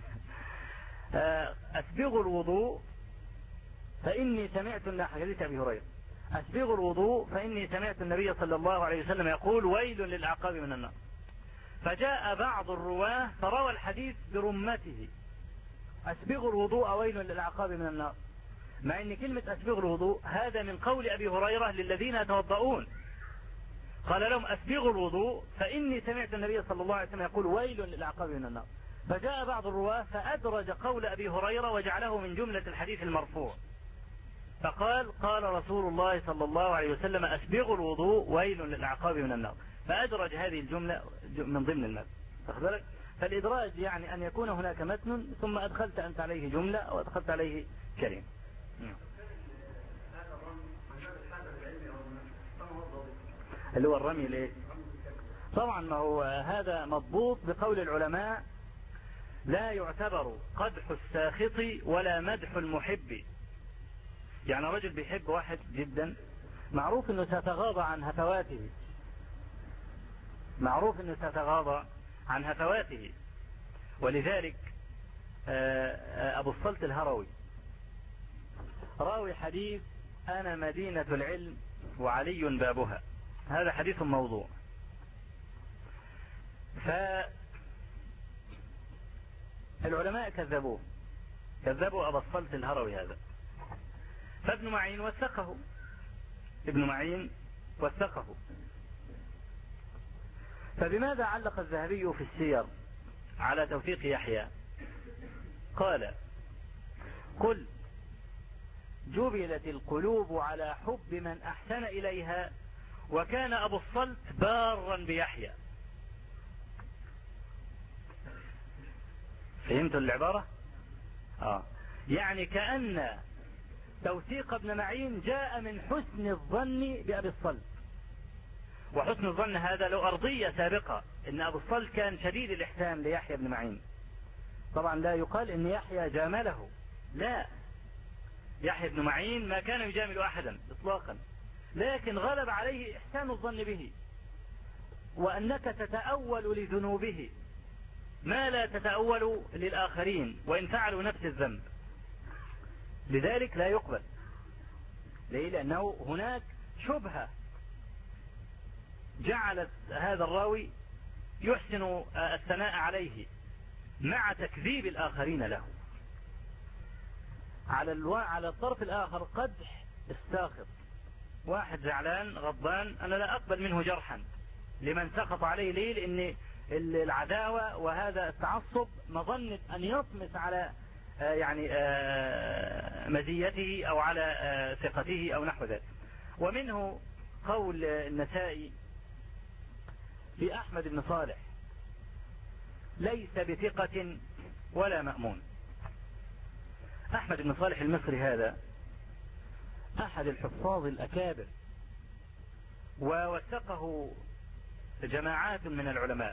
أسبغوا الوضوء فإني سمعت حديث أبي هريرة: أسبغوا الوضوء فإني سمعت النبي صلى الله عليه وسلم يقول: ويل للأعقاب من النار. فجاء بعض الرواه فروى الحديث برمته: أسبغوا الوضوء ويل للأعقاب من النار، مع أن كلمة أسبغوا الوضوء هذا من قول أبي هريرة للذين يتوضؤون، قال لهم: أسبغوا الوضوء فإني سمعت النبي صلى الله عليه وسلم يقول: ويل للأعقاب من النار. فجاء بعض الرواه فأدرج قول أبي هريرة وجعله من جملة الحديث المرفوع، فقال: قال رسول الله صلى الله عليه وسلم: أسبغوا الوضوء ويل للأعقاب من النار، فأدرج هذه الجملة من ضمن المتن. واخد بالك؟ فالإدراج يعني أن يكون هناك متن ثم أدخلت أنت عليه جملة أو أدخلت عليه كلمة. اللي هو الرمي ليه؟ طبعا ما هو هذا مضبوط بقول العلماء: لا يعتبر قدح الساخط ولا مدح المحب. يعني رجل بيحب واحد جدا، معروف انه سيتغاضى عن هفواته، معروف انه سيتغاضى عن هفواته. ولذلك ابو الصلت الهروي راوي حديث: انا مدينة العلم وعلي بابها. هذا حديث موضوع. فالعلماء كذبوا ابو الصلت الهروي هذا، فابن معين وثقه، ابن معين وثقه. فبماذا علق الذهبي في السير على توثيق يحيى؟ قال: قل جبلت القلوب على حب من أحسن إليها، وكان أبو الصلت بارا بيحيى. فهمتوا العبارة؟ يعني كأن توثيق ابن معين جاء من حسن الظن بأبي الصلت، وحسن الظن هذا له أرضية سابقة، إن أبو الصلت كان شديد الإحسان ليحيى بن معين. طبعا لا يقال إن يحيى جامله، لا، يحيى بن معين ما كان يجامل أحدا إطلاقا، لكن غلب عليه إحسان الظن به، وأنك تتأول لذنوبه ما لا تتأول للآخرين وإن فعلوا نفس الذنب، لذلك لا يقبل. ليه؟ لأنه هناك شبهة جعلت هذا الراوي يحسن الثناء عليه مع تكذيب الآخرين له. على الطرف الآخر قدح الساخط، واحد زعلان غضبان، أنا لا أقبل منه جرحا لمن سخط عليه. ليه؟ لأن العداوة وهذا التعصب مظنة أن يطمس على يعني مزيته أو على ثقته أو نحو ذلك. ومنه قول النسائي في أحمد بن صالح: ليس بثقة ولا مأمون. أحمد بن صالح المصري هذا أحد الحفاظ الأكابر، ووثقه جماعات من العلماء،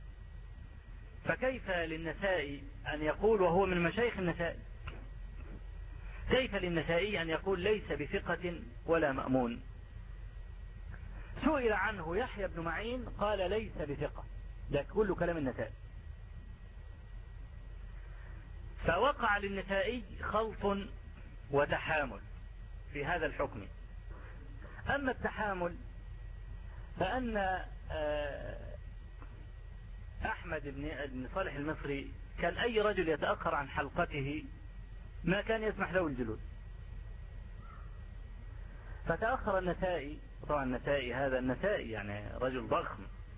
فكيف للنسائي أن يقول وهو من مشايخ النسائي، كيف للنسائي أن يقول ليس بثقة ولا مأمون؟ سئل عنه يحيى بن معين قال ليس بثقة، ده كل كلام النسائي. فوقع للنسائي خلط وتحامل في هذا الحكم. أما التحامل فأن أحمد بن صالح المصري كان أي رجل يتأخر عن حلقته ما كان يسمح له الجلوس، فتأخر النسائي، طبعا النسائي هذا النسائي يعني رجل ضخم،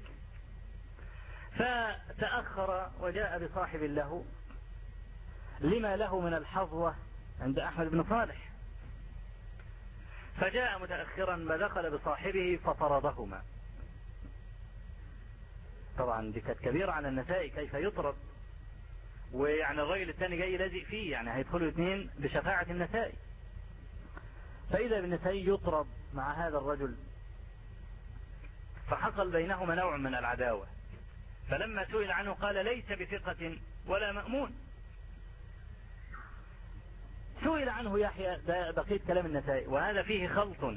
فتأخر وجاء بصاحب له لما له من الحظوة عند أحمد بن صالح، فجاء متأخرا فدخل بصاحبه فطردهما. طبعا دي كانت كبيرة على النسائي، كيف يطرد ويعني الراجل الثاني جاي لازق فيه، يعني هيدخلوا اثنين بشفاعة النسائي، فإذا بالنسائي يطرد مع هذا الرجل، فحصل بينهما نوع من العداوة. فلما سئل عنه قال ليس بثقة ولا مأمون. سئل عنه يحيى، ده بقية كلام النسائي وهذا فيه خلط،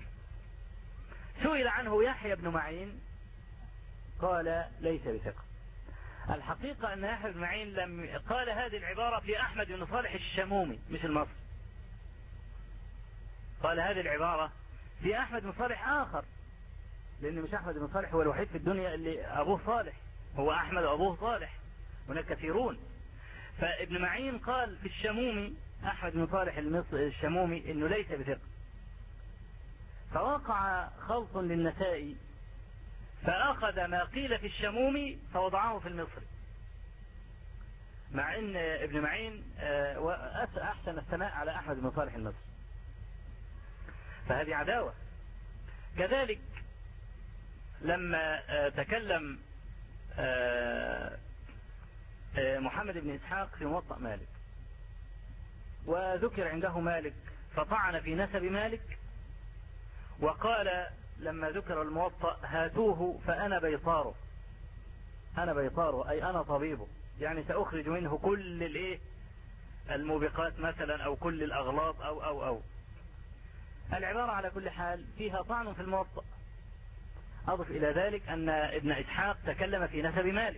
سئل عنه يحيى بن معين قال ليس بثقة. الحقيقة أن يحيى بن معين لم قال هذه العبارة في أحمد بن صالح الشمومي مش المصري، قال هذه العبارة في أحمد بن صالح آخر، لأن مش أحمد بن صالح هو الوحيد في الدنيا اللي أبوه صالح، هو أحمد وأبوه صالح، هناك كثيرون. فابن معين قال في الشمومي أحمد بن صالح الشمومي إنه ليس بثقة، فوقع خلط للنسائي فأخذ ما قيل في الشمومي فوضعه في المصري، مع ان ابن معين أحسن الثناء على أحمد بن صالح المصري، فهذه عداوة. كذلك لما تكلم محمد بن إسحاق في موطأ مالك وذكر عنده مالك فطعن في نسب مالك، وقال لما ذكر الموطأ هاتوه فأنا بيطاره، أنا بيطاره أي أنا طبيبه، يعني سأخرج منه كل الايه الموبقات مثلا أو كل الأغلاط أو العبارة على كل حال فيها طعن في الموطأ. أضف إلى ذلك أن ابن إسحاق تكلم في نسب مالك،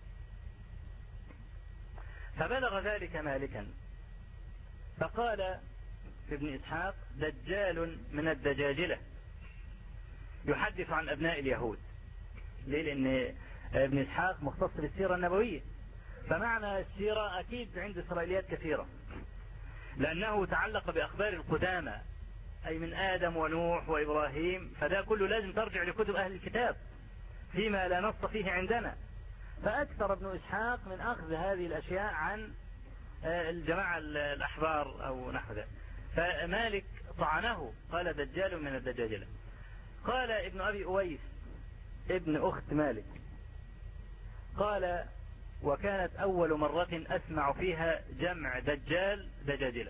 فبلغ ذلك مالكا فقال في ابن إسحاق دجال من الدجاجلة يحدث عن أبناء اليهود. ليه؟ لأن ابن إسحاق مختص بالسيرة النبوية، فمعنى السيرة أكيد عند إسرائيليات كثيرة، لأنه تعلق بأخبار القدامى أي من آدم ونوح وإبراهيم، فده كله لازم ترجع لكتب أهل الكتاب فيما لا نص فيه عندنا. فأكثر ابن إسحاق من أخذ هذه الأشياء عن الجماعة الأحبار أو نحو ذلك. فمالك طعنه قال دجال من الدجاجلة. قال ابن أبي أويس ابن أخت مالك قال وكانت أول مرة أسمع فيها جمع دجال دجاجلة،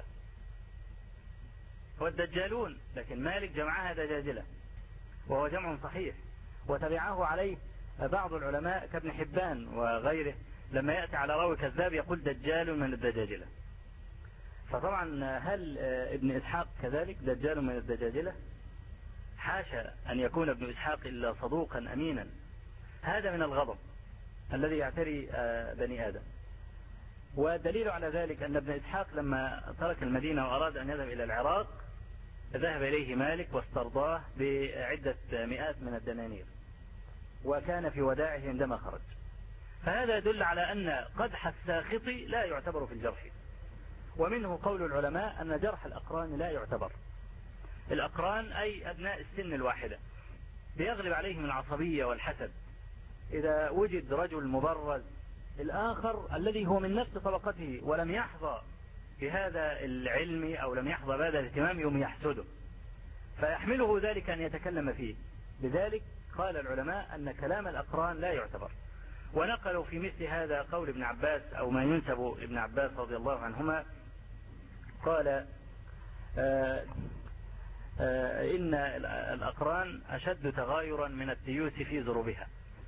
هو الدجالون، لكن مالك جمعها دجاجلة وهو جمع صحيح، وتبعه عليه بعض العلماء كابن حبان وغيره لما يأتي على راوي كذاب يقول دجال من الدجاجلة. فطبعا هل ابن إسحاق كذلك دجال من الدجاجلة؟ حاشا أن يكون ابن إسحاق إلا صدوقا أمينا. هذا من الغضب الذي يعتري بني آدم. والدليل على ذلك أن ابن إسحاق لما ترك المدينة وأراد أن يذهب إلى العراق ذهب إليه مالك واسترضاه بعدة مئات من الدنانير، وكان في وداعه عندما خرج. فهذا يدل على أن قدح الساخط لا يعتبر في الجرح، ومنه قول العلماء أن جرح الأقران لا يعتبر. الأقران أي أبناء السن الواحدة بيغلب عليهم العصبية والحسد. إذا وجد رجل مبرز الآخر الذي هو من نفس طبقته ولم يحظى بهذا العلم أو لم يحظى بهذا الاهتمام يوم يحسده، فيحمله ذلك أن يتكلم فيه. لذلك قال العلماء أن كلام الأقران لا يعتبر. ونقلوا في مثل هذا قول ابن عباس أو ما ينسب ابن عباس رضي الله عنهما، قال إن الأقران أشد تغايرا من التيوس في ضروبها.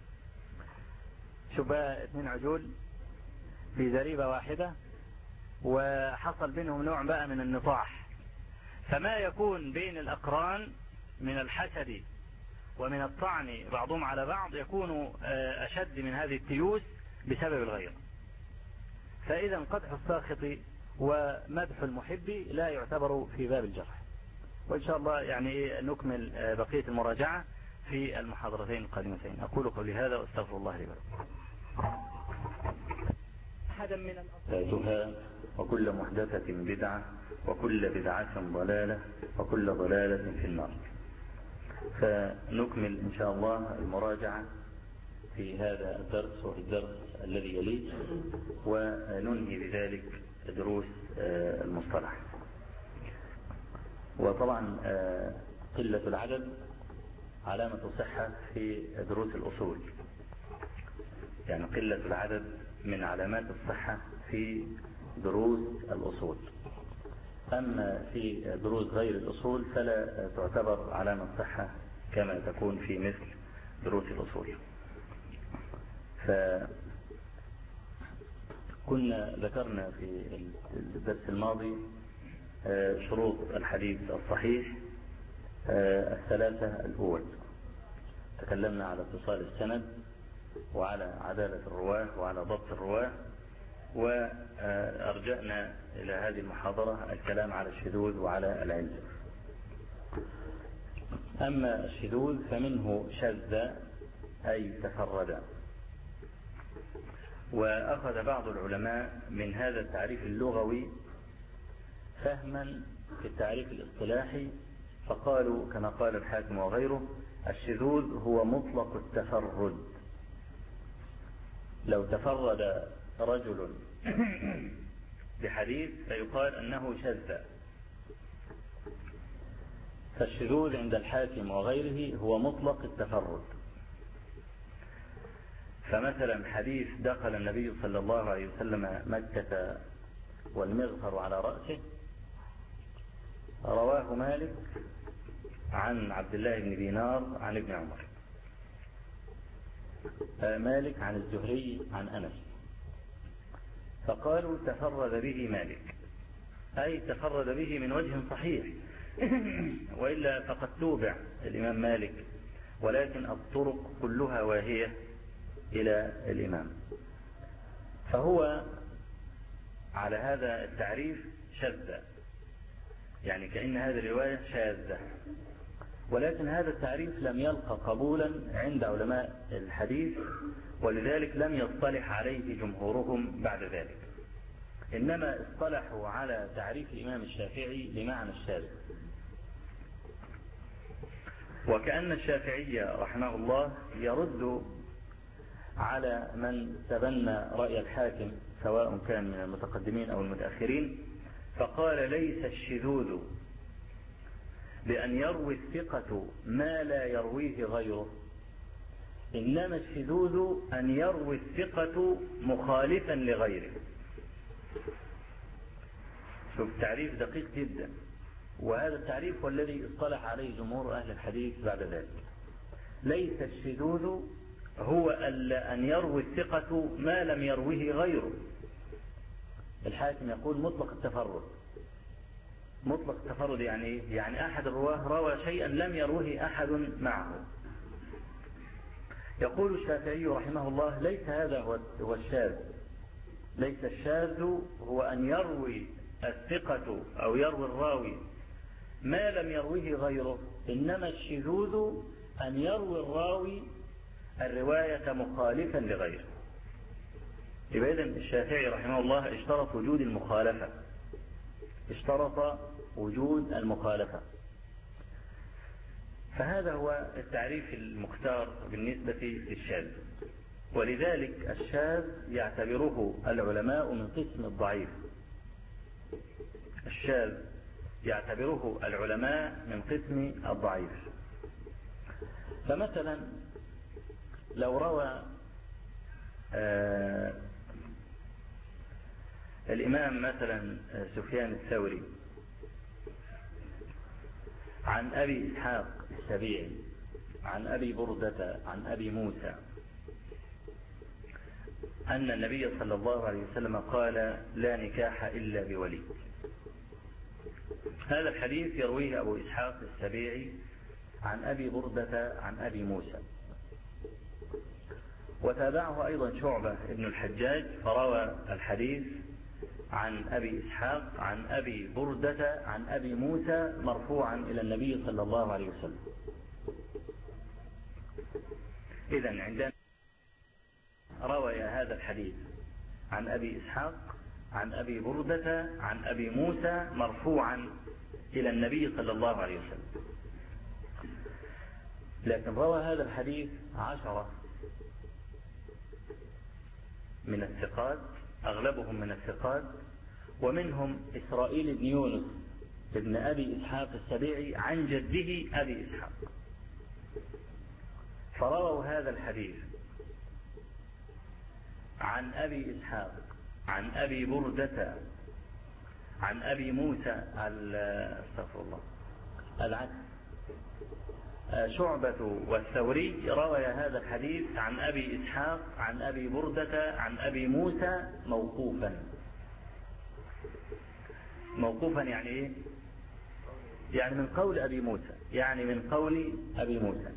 شبه 2 عجول في زريبة واحدة وحصل بينهم نوع بقى من النطاح، فما يكون بين الأقران من الحسد ومن الطعن بعضهم على بعض يكون أشد من هذه التيوس بسبب الغيرة. فإذا قدح الساخط ومدح المحب لا يعتبر في باب الجرح. وإن شاء الله يعني نكمل بقية المراجعة في المحاضرتين القادمتين. أقول قولي هذا وأستغفر الله لي ولكم. أحدا من الأصحاب وكل محدثة بدعة وكل بدعة ضلالة وكل ضلالة في النار. فنكمل إن شاء الله المراجعة في هذا الدرس وفي الدرس الذي يليه، وننهي بذلك دروس المصطلح. وطبعا قلة العدد علامة صحة في دروس الأصول، يعني قلة العدد من علامات الصحة في دروس الأصول. أما في دروس غير الأصول فلا تعتبر علامة صحة كما تكون في مثل دروس الأصول. فكنا ذكرنا في الدرس الماضي شروط الحديث الصحيح الثلاثة الأول. تكلمنا على اتصال السند وعلى عدالة الرواه وعلى ضبط الرواه، وأرجأنا إلى هذه المحاضرة الكلام على الشذوذ وعلى العلة. أما الشذوذ فمنه شذ أي تفرد. وأخذ بعض العلماء من هذا التعريف اللغوي فهما في التعريف الاصطلاحي، فقالوا كما قال الحاكم وغيره: الشذوذ هو مطلق التفرد. لو تفرد رجل بحديث فيقال أنه شذ. فالشذوذ عند الحاكم وغيره هو مطلق التفرد. فمثلا حديث دخل النبي صلى الله عليه وسلم مكة والمغفر على رأسه، رواه مالك عن عبد الله بن دينار عن ابن عمر، مالك عن الزهري عن أنس، فقالوا تفرد به مالك، أي تفرد به من وجه صحيح، وإلا فقد توبع الإمام مالك، ولكن الطرق كلها واهية إلى الإمام. فهو على هذا التعريف شذ، يعني كأن هذه الرواية شاذة، ولكن هذا التعريف لم يلقى قبولا عند علماء الحديث، ولذلك لم يصطلح عليه جمهورهم بعد ذلك، إنما اصطلحوا على تعريف الإمام الشافعي لمعنى الشاذ. وكأن الشافعي رحمه الله يرد على من تبنى رأي الحاكم سواء كان من المتقدمين أو المتأخرين، فقال: ليس الشذوذ بأن يروي الثقة ما لا يرويه غيره، إنما الشذوذ أن يروي الثقة مخالفا لغيره. شوف تعريف دقيق جدا، وهذا التعريف هو الذي اصطلح عليه جمهور أهل الحديث بعد ذلك. ليس الشذوذ هو أن يروي الثقة ما لم يرويه غيره. الحاكم يقول مطلق التفرد. مطلق التفرد يعني أحد الرواه روى شيئا لم يروه أحد معه. يقول الشافعي رحمه الله: ليس هذا هو الشاذ. ليس الشاذ هو أن يروي الثقة أو يروي الراوي ما لم يروه غيره، إنما الشذوذ أن يروي الراوي الرواية مخالفا لغيره. يبقى إذن الشافعي رحمه الله اشترط وجود المخالفة، اشترط وجود المخالفة. فهذا هو التعريف المختار بالنسبة للشاذ، ولذلك الشاذ يعتبره العلماء من قسم الضعيف. الشاذ يعتبره العلماء من قسم الضعيف. فمثلا لو روى الإمام مثلا سفيان الثوري عن أبي إسحاق السبيعي عن أبي بردة عن أبي موسى أن النبي صلى الله عليه وسلم قال لا نكاح إلا بولي. هذا الحديث يرويه أبو إسحاق السبيعي عن أبي بردة عن أبي موسى، وتابعه أيضا شعبة ابن الحجاج فروى الحديث عن أبي إسحاق عن أبي بردة عن أبي موسى مرفوعا إلى النبي صلى الله عليه وسلم. إذن عندنا روى هذا الحديث عن أبي إسحاق عن أبي بردة عن أبي موسى مرفوعا إلى النبي صلى الله عليه وسلم. لكن روى هذا الحديث 10 من الثقات، أغلبهم من الثقات، ومنهم إسرائيل بن يونس ابن أبي إسحاق السبيعي عن جده أبي إسحاق، فرووا هذا الحديث عن أبي إسحاق عن أبي بردة عن أبي موسى استغفر الله العكس، شعبة والثوري روى هذا الحديث عن أبي إسحاق عن أبي بردة عن أبي موسى موقوفا يعني إيه؟ يعني من قول أبي موسى.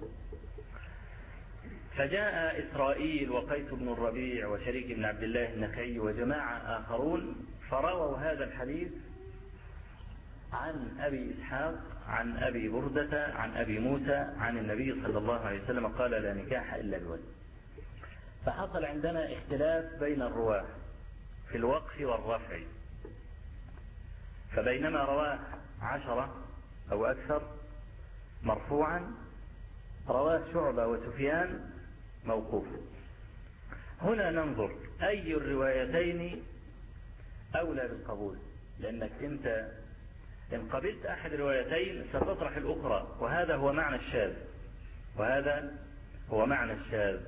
فجاء إسرائيل وقيس بن الربيع وشريك بن عبد الله النخعي وجماعة آخرون فرووا هذا الحديث عن أبي إسحاق عن أبي بردة عن أبي موسى عن النبي صلى الله عليه وسلم قال لا نكاح إلا بولي. فحصل عندنا اختلاف بين الرواة في الوقف والرفع، فبينما رواه 10 أو أكثر مرفوعا رواه شعبة وسفيان موقوفا. هنا ننظر أي الروايتين أولى بالقبول، لأنك أنت إن قبلت أحد الروايتين ستطرح الأخرى، وهذا هو معنى الشاذ.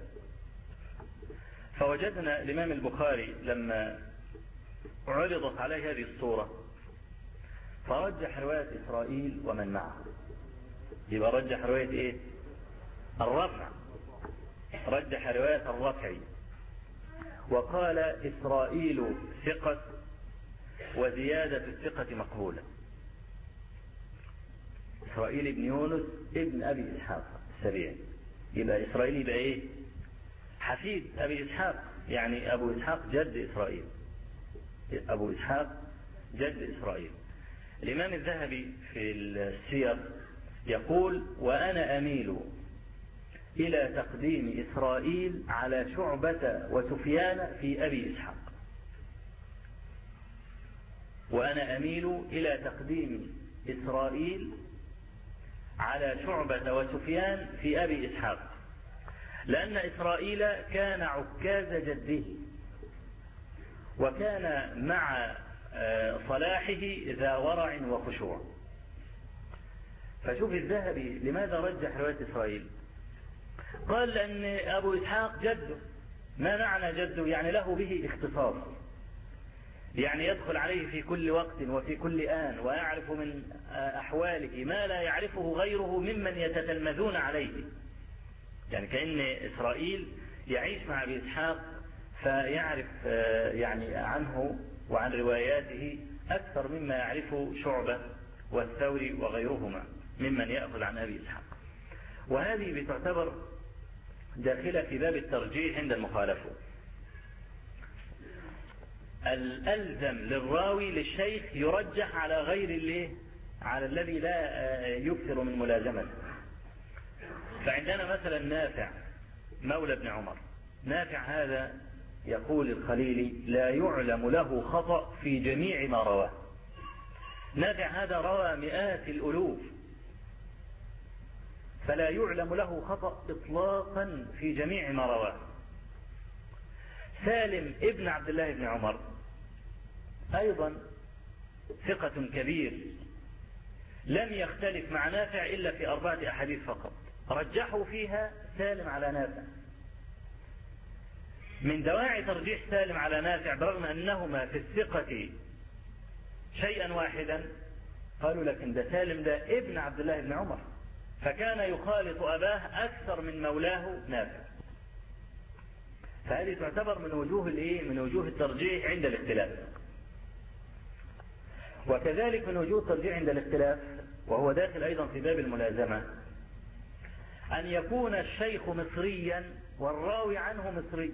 فوجدنا الإمام البخاري لما عرضت عليه هذه الصورة فرجح رواية إسرائيل ومن معه، يبقى رجح رواية إيه؟ الرفع، رجح رواية الرفع وقال إسرائيل ثقة وزيادة الثقة مقبولة. إسرائيل بن يونس ابن أبي إسحاق السبيعي، يبقى إسرائيل يبقى إيه؟ حفيد أبي إسحاق، يعني أبو إسحاق جد إسرائيل، أبو إسحاق جد إسرائيل. الإمام الذهبي في السير يقول وأنا أميل إلى تقديم إسرائيل على شعبة وسفيان في أبي إسحاق، وأنا أميل إلى تقديم إسرائيل على شعبة وسفيان في أبي إسحاق، لأن إسرائيل كان عكاز جده وكان مع صلاحه ذا ورع وخشوع. فشوف الذهبي لماذا رجح رواية إسرائيل؟ قال لأن أبو إسحاق جده. ما معنى جده؟ يعني له به اختصاص، يعني يدخل عليه في كل وقت وفي كل آن ويعرف من أحواله ما لا يعرفه غيره ممن يتتلمذون عليه. يعني كأن إسرائيل يعيش مع أبي إسحاق فيعرف يعني عنه وعن رواياته أكثر مما يعرفه شعبة والثوري وغيرهما ممن يأخذ عن أبي إسحاق. وهذه بتعتبر داخلة في باب الترجيح عند المخالفة. الألزم للراوي للشيخ يرجح على غير على الذي لا يكثر من ملازمته. فعندنا مثلا نافع مولى ابن عمر، نافع هذا يقول الخليلي لا يعلم له خطأ في جميع ما رواه. نافع هذا روى مئات الألوف فلا يعلم له خطأ إطلاقا في جميع ما رواه. سالم ابن عبد الله بن عمر أيضا ثقة كبير، لم يختلف مع نافع إلا في 4 أحاديث فقط رجحوا فيها سالم على نافع. من دواعي ترجيح سالم على نافع برغم أنهما في الثقة شيئا واحدا قالوا لكن ده سالم ده ابن عبد الله بن عمر، فكان يخالط أباه أكثر من مولاه نافع. فهذه تعتبر من وجوه من وجوه الترجيح عند الاختلاف. وكذلك من وجوه الترجيح عند الاختلاف، وهو داخل أيضا في باب الملازمة، أن يكون الشيخ مصريا والراوي عنه مصري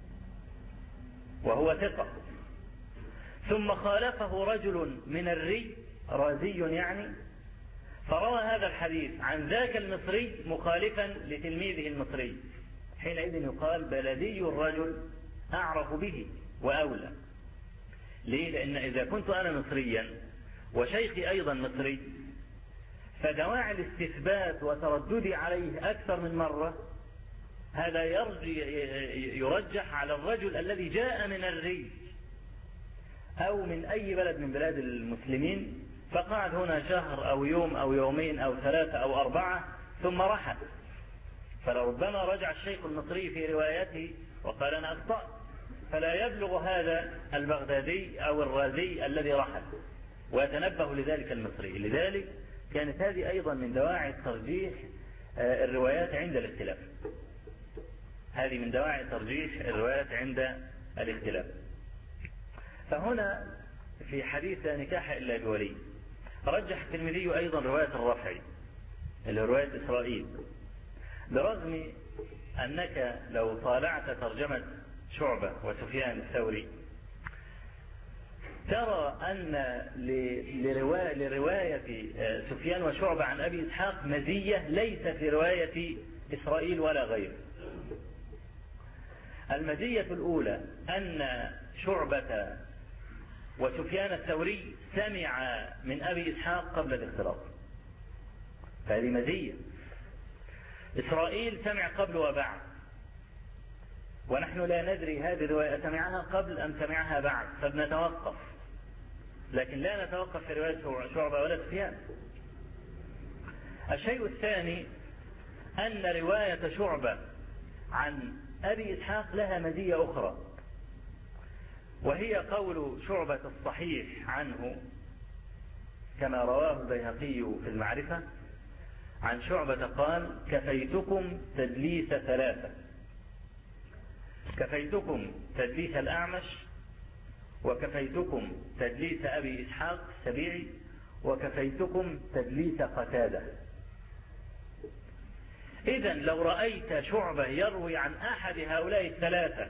وهو ثقة، ثم خالفه رجل من الري رازي يعني، فروى هذا الحديث عن ذاك المصري مخالفا لتلميذه المصري، حينئذ يقال بلدي الرجل أعرف به وأولى. ليه؟ لأن إذا كنت أنا مصريا وشيخي أيضا مصري، فدواعي الاستثبات وترددي عليه أكثر من مرة هذا يرجح على الرجل الذي جاء من الري أو من أي بلد من بلاد المسلمين، فقعد هنا شهر أو يوم أو يومين أو 3 أو 4 ثم رحل، فلربما رجع الشيخ المصري في روايته وقال أنا أخطأت، فلا يبلغ هذا البغدادي أو الرازي الذي رحل ويتنبه لذلك المصري. لذلك كانت هذه أيضا من دواعي ترجيح الروايات عند الاختلاف. هذه من دواعي ترجيح الروايات عند الاختلاف. فهنا في حديث لا نكاح إلا بولي رجح الترمذي أيضا رواية الرافعي اللي هو رواية إسرائيل، برغم أنك لو طالعت ترجمة شعبة وسفيان الثوري ترى أن لرواية سفيان وشعبة عن أبي إسحاق مزية ليس في رواية إسرائيل ولا غيره. المزية الأولى أن شعبة وسفيان الثوري سمع من أبي إسحاق قبل الاختلاط، فهذه مزية. إسرائيل سمع قبل وبعد، ونحن لا ندري هذه الرواية سمعها قبل أم سمعها بعد، فبنتوقف، لكن لا نتوقف في رواية شعبة ولا سفيان. الشيء الثاني أن رواية شعبة عن أبي إسحاق لها مزية أخرى، وهي قول شعبة الصحيح عنه كما رواه البيهقي في المعرفة عن شعبة قال: كفيتكم تدليس 3، كفيتكم تدليس الأعمش، وكفيتكم تدليس أبي إسحاق السبيعي، وكفيتكم تدليس قتادة. إذن لو رأيت شعبة يروي عن أحد هؤلاء 3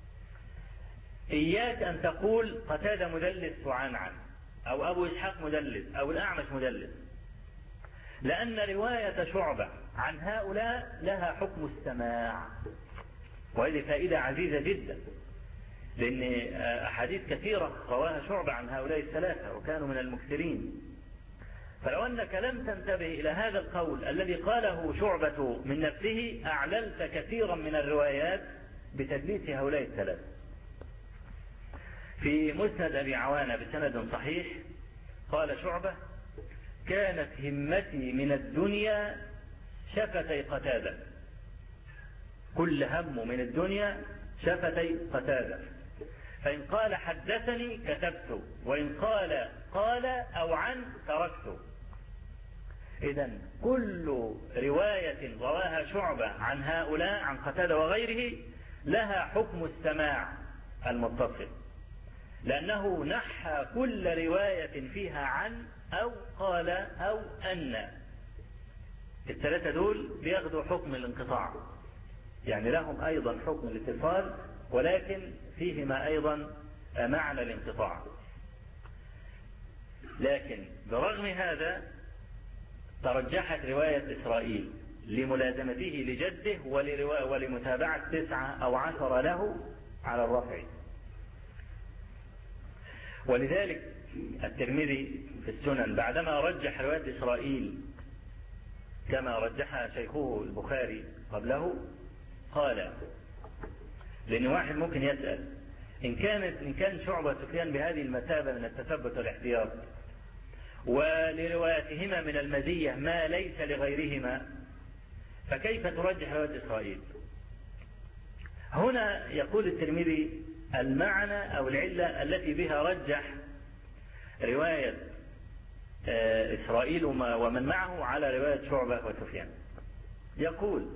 إياك أن تقول قتادة مدلس وعن أو أبو إسحاق مدلس أو الأعمش مدلس، لأن رواية شعبة عن هؤلاء لها حكم السماع، وهذه فائدة عزيزة جدا، لأن أحاديث كثيرة رواها شعبة عن هؤلاء 3 وكانوا من المكثرين. فلو أنك لم تنتبه إلى هذا القول الذي قاله شعبة من نفسه أعللت كثيرا من الروايات بتدليس هؤلاء 3. في مسند أبي عوانة بسند صحيح قال شعبة: كانت همتي من الدنيا شفتي قتادة، كل هم من الدنيا شفتي قتادة، فإن قال حدثني كتبت، وإن قال أو عن تركت. إذن كل رواية رواها شعبة عن هؤلاء عن قتادة وغيره لها حكم السماع المتصل، لأنه نحى كل رواية فيها عن أو قال أو أن. ال3 دول بياخدوا حكم الانقطاع، يعني لهم أيضا حكم الاتصال، ولكن فيهما أيضا معنى الانقطاع. لكن برغم هذا ترجحت رواية إسرائيل لملازمته لجده ولمتابعة 9 أو 10 له على الرفع. ولذلك الترمذي في السنن بعدما رجح رواية إسرائيل كما رجحها شيخه البخاري قبله قال، لأن واحد ممكن يسأل إن كان شعبة سفيان بهذه المثابة من التثبت والاحتياط ولروايتهما من المزية ما ليس لغيرهما، فكيف ترجح رواية إسرائيل؟ هنا يقول الترمذي المعنى أو العلة التي بها رجح رواية إسرائيل ومن معه على رواية شعبة وسفيان. يقول: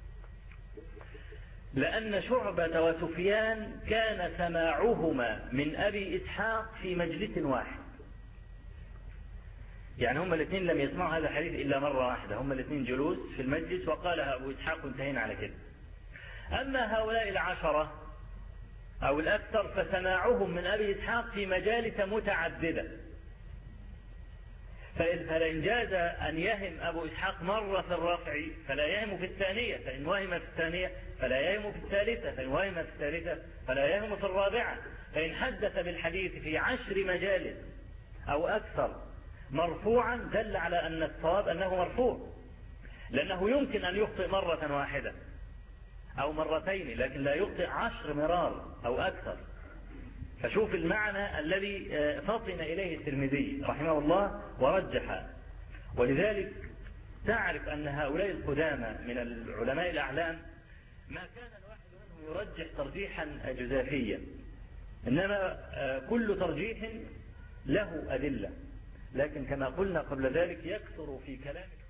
لأن شعبة وسفيان كان سماعهما من أبي إسحاق في مجلس واحد. يعني هما الاثنين لم يسمعوا هذا الحديث إلا مرة واحدة، هما الاثنين جلوس في المجلس وقالها أبو إسحاق وانتهينا على كده. أما هؤلاء العشرة أو الأكثر فسماعهم من أبي إسحاق في مجالس متعددة، فإن جاز أن يهم أبو إسحاق مرة في الرفع فلا يهم في الثانية، فإن وهم في الثانية فلا يهم في الثالثة، فإن وهم في الثالثة فلا يهم في الرابعة. فإن حدث بالحديث في 10 مجالس أو أكثر مرفوعا دل على أن الصواب أنه مرفوع، لأنه يمكن أن يخطئ مرة واحدة أو مرتين، لكن لا يخطئ 10 مرار أو أكثر. فشوف المعنى الذي فطن إليه الترمذي رحمه الله ورجح. ولذلك تعرف أن هؤلاء القدامى من العلماء الأعلام ما كان الواحد منهم يرجح ترجيحا جزافيا، إنما كل ترجيح له أدلة. لكن كما قلنا قبل ذلك يكثر في كلام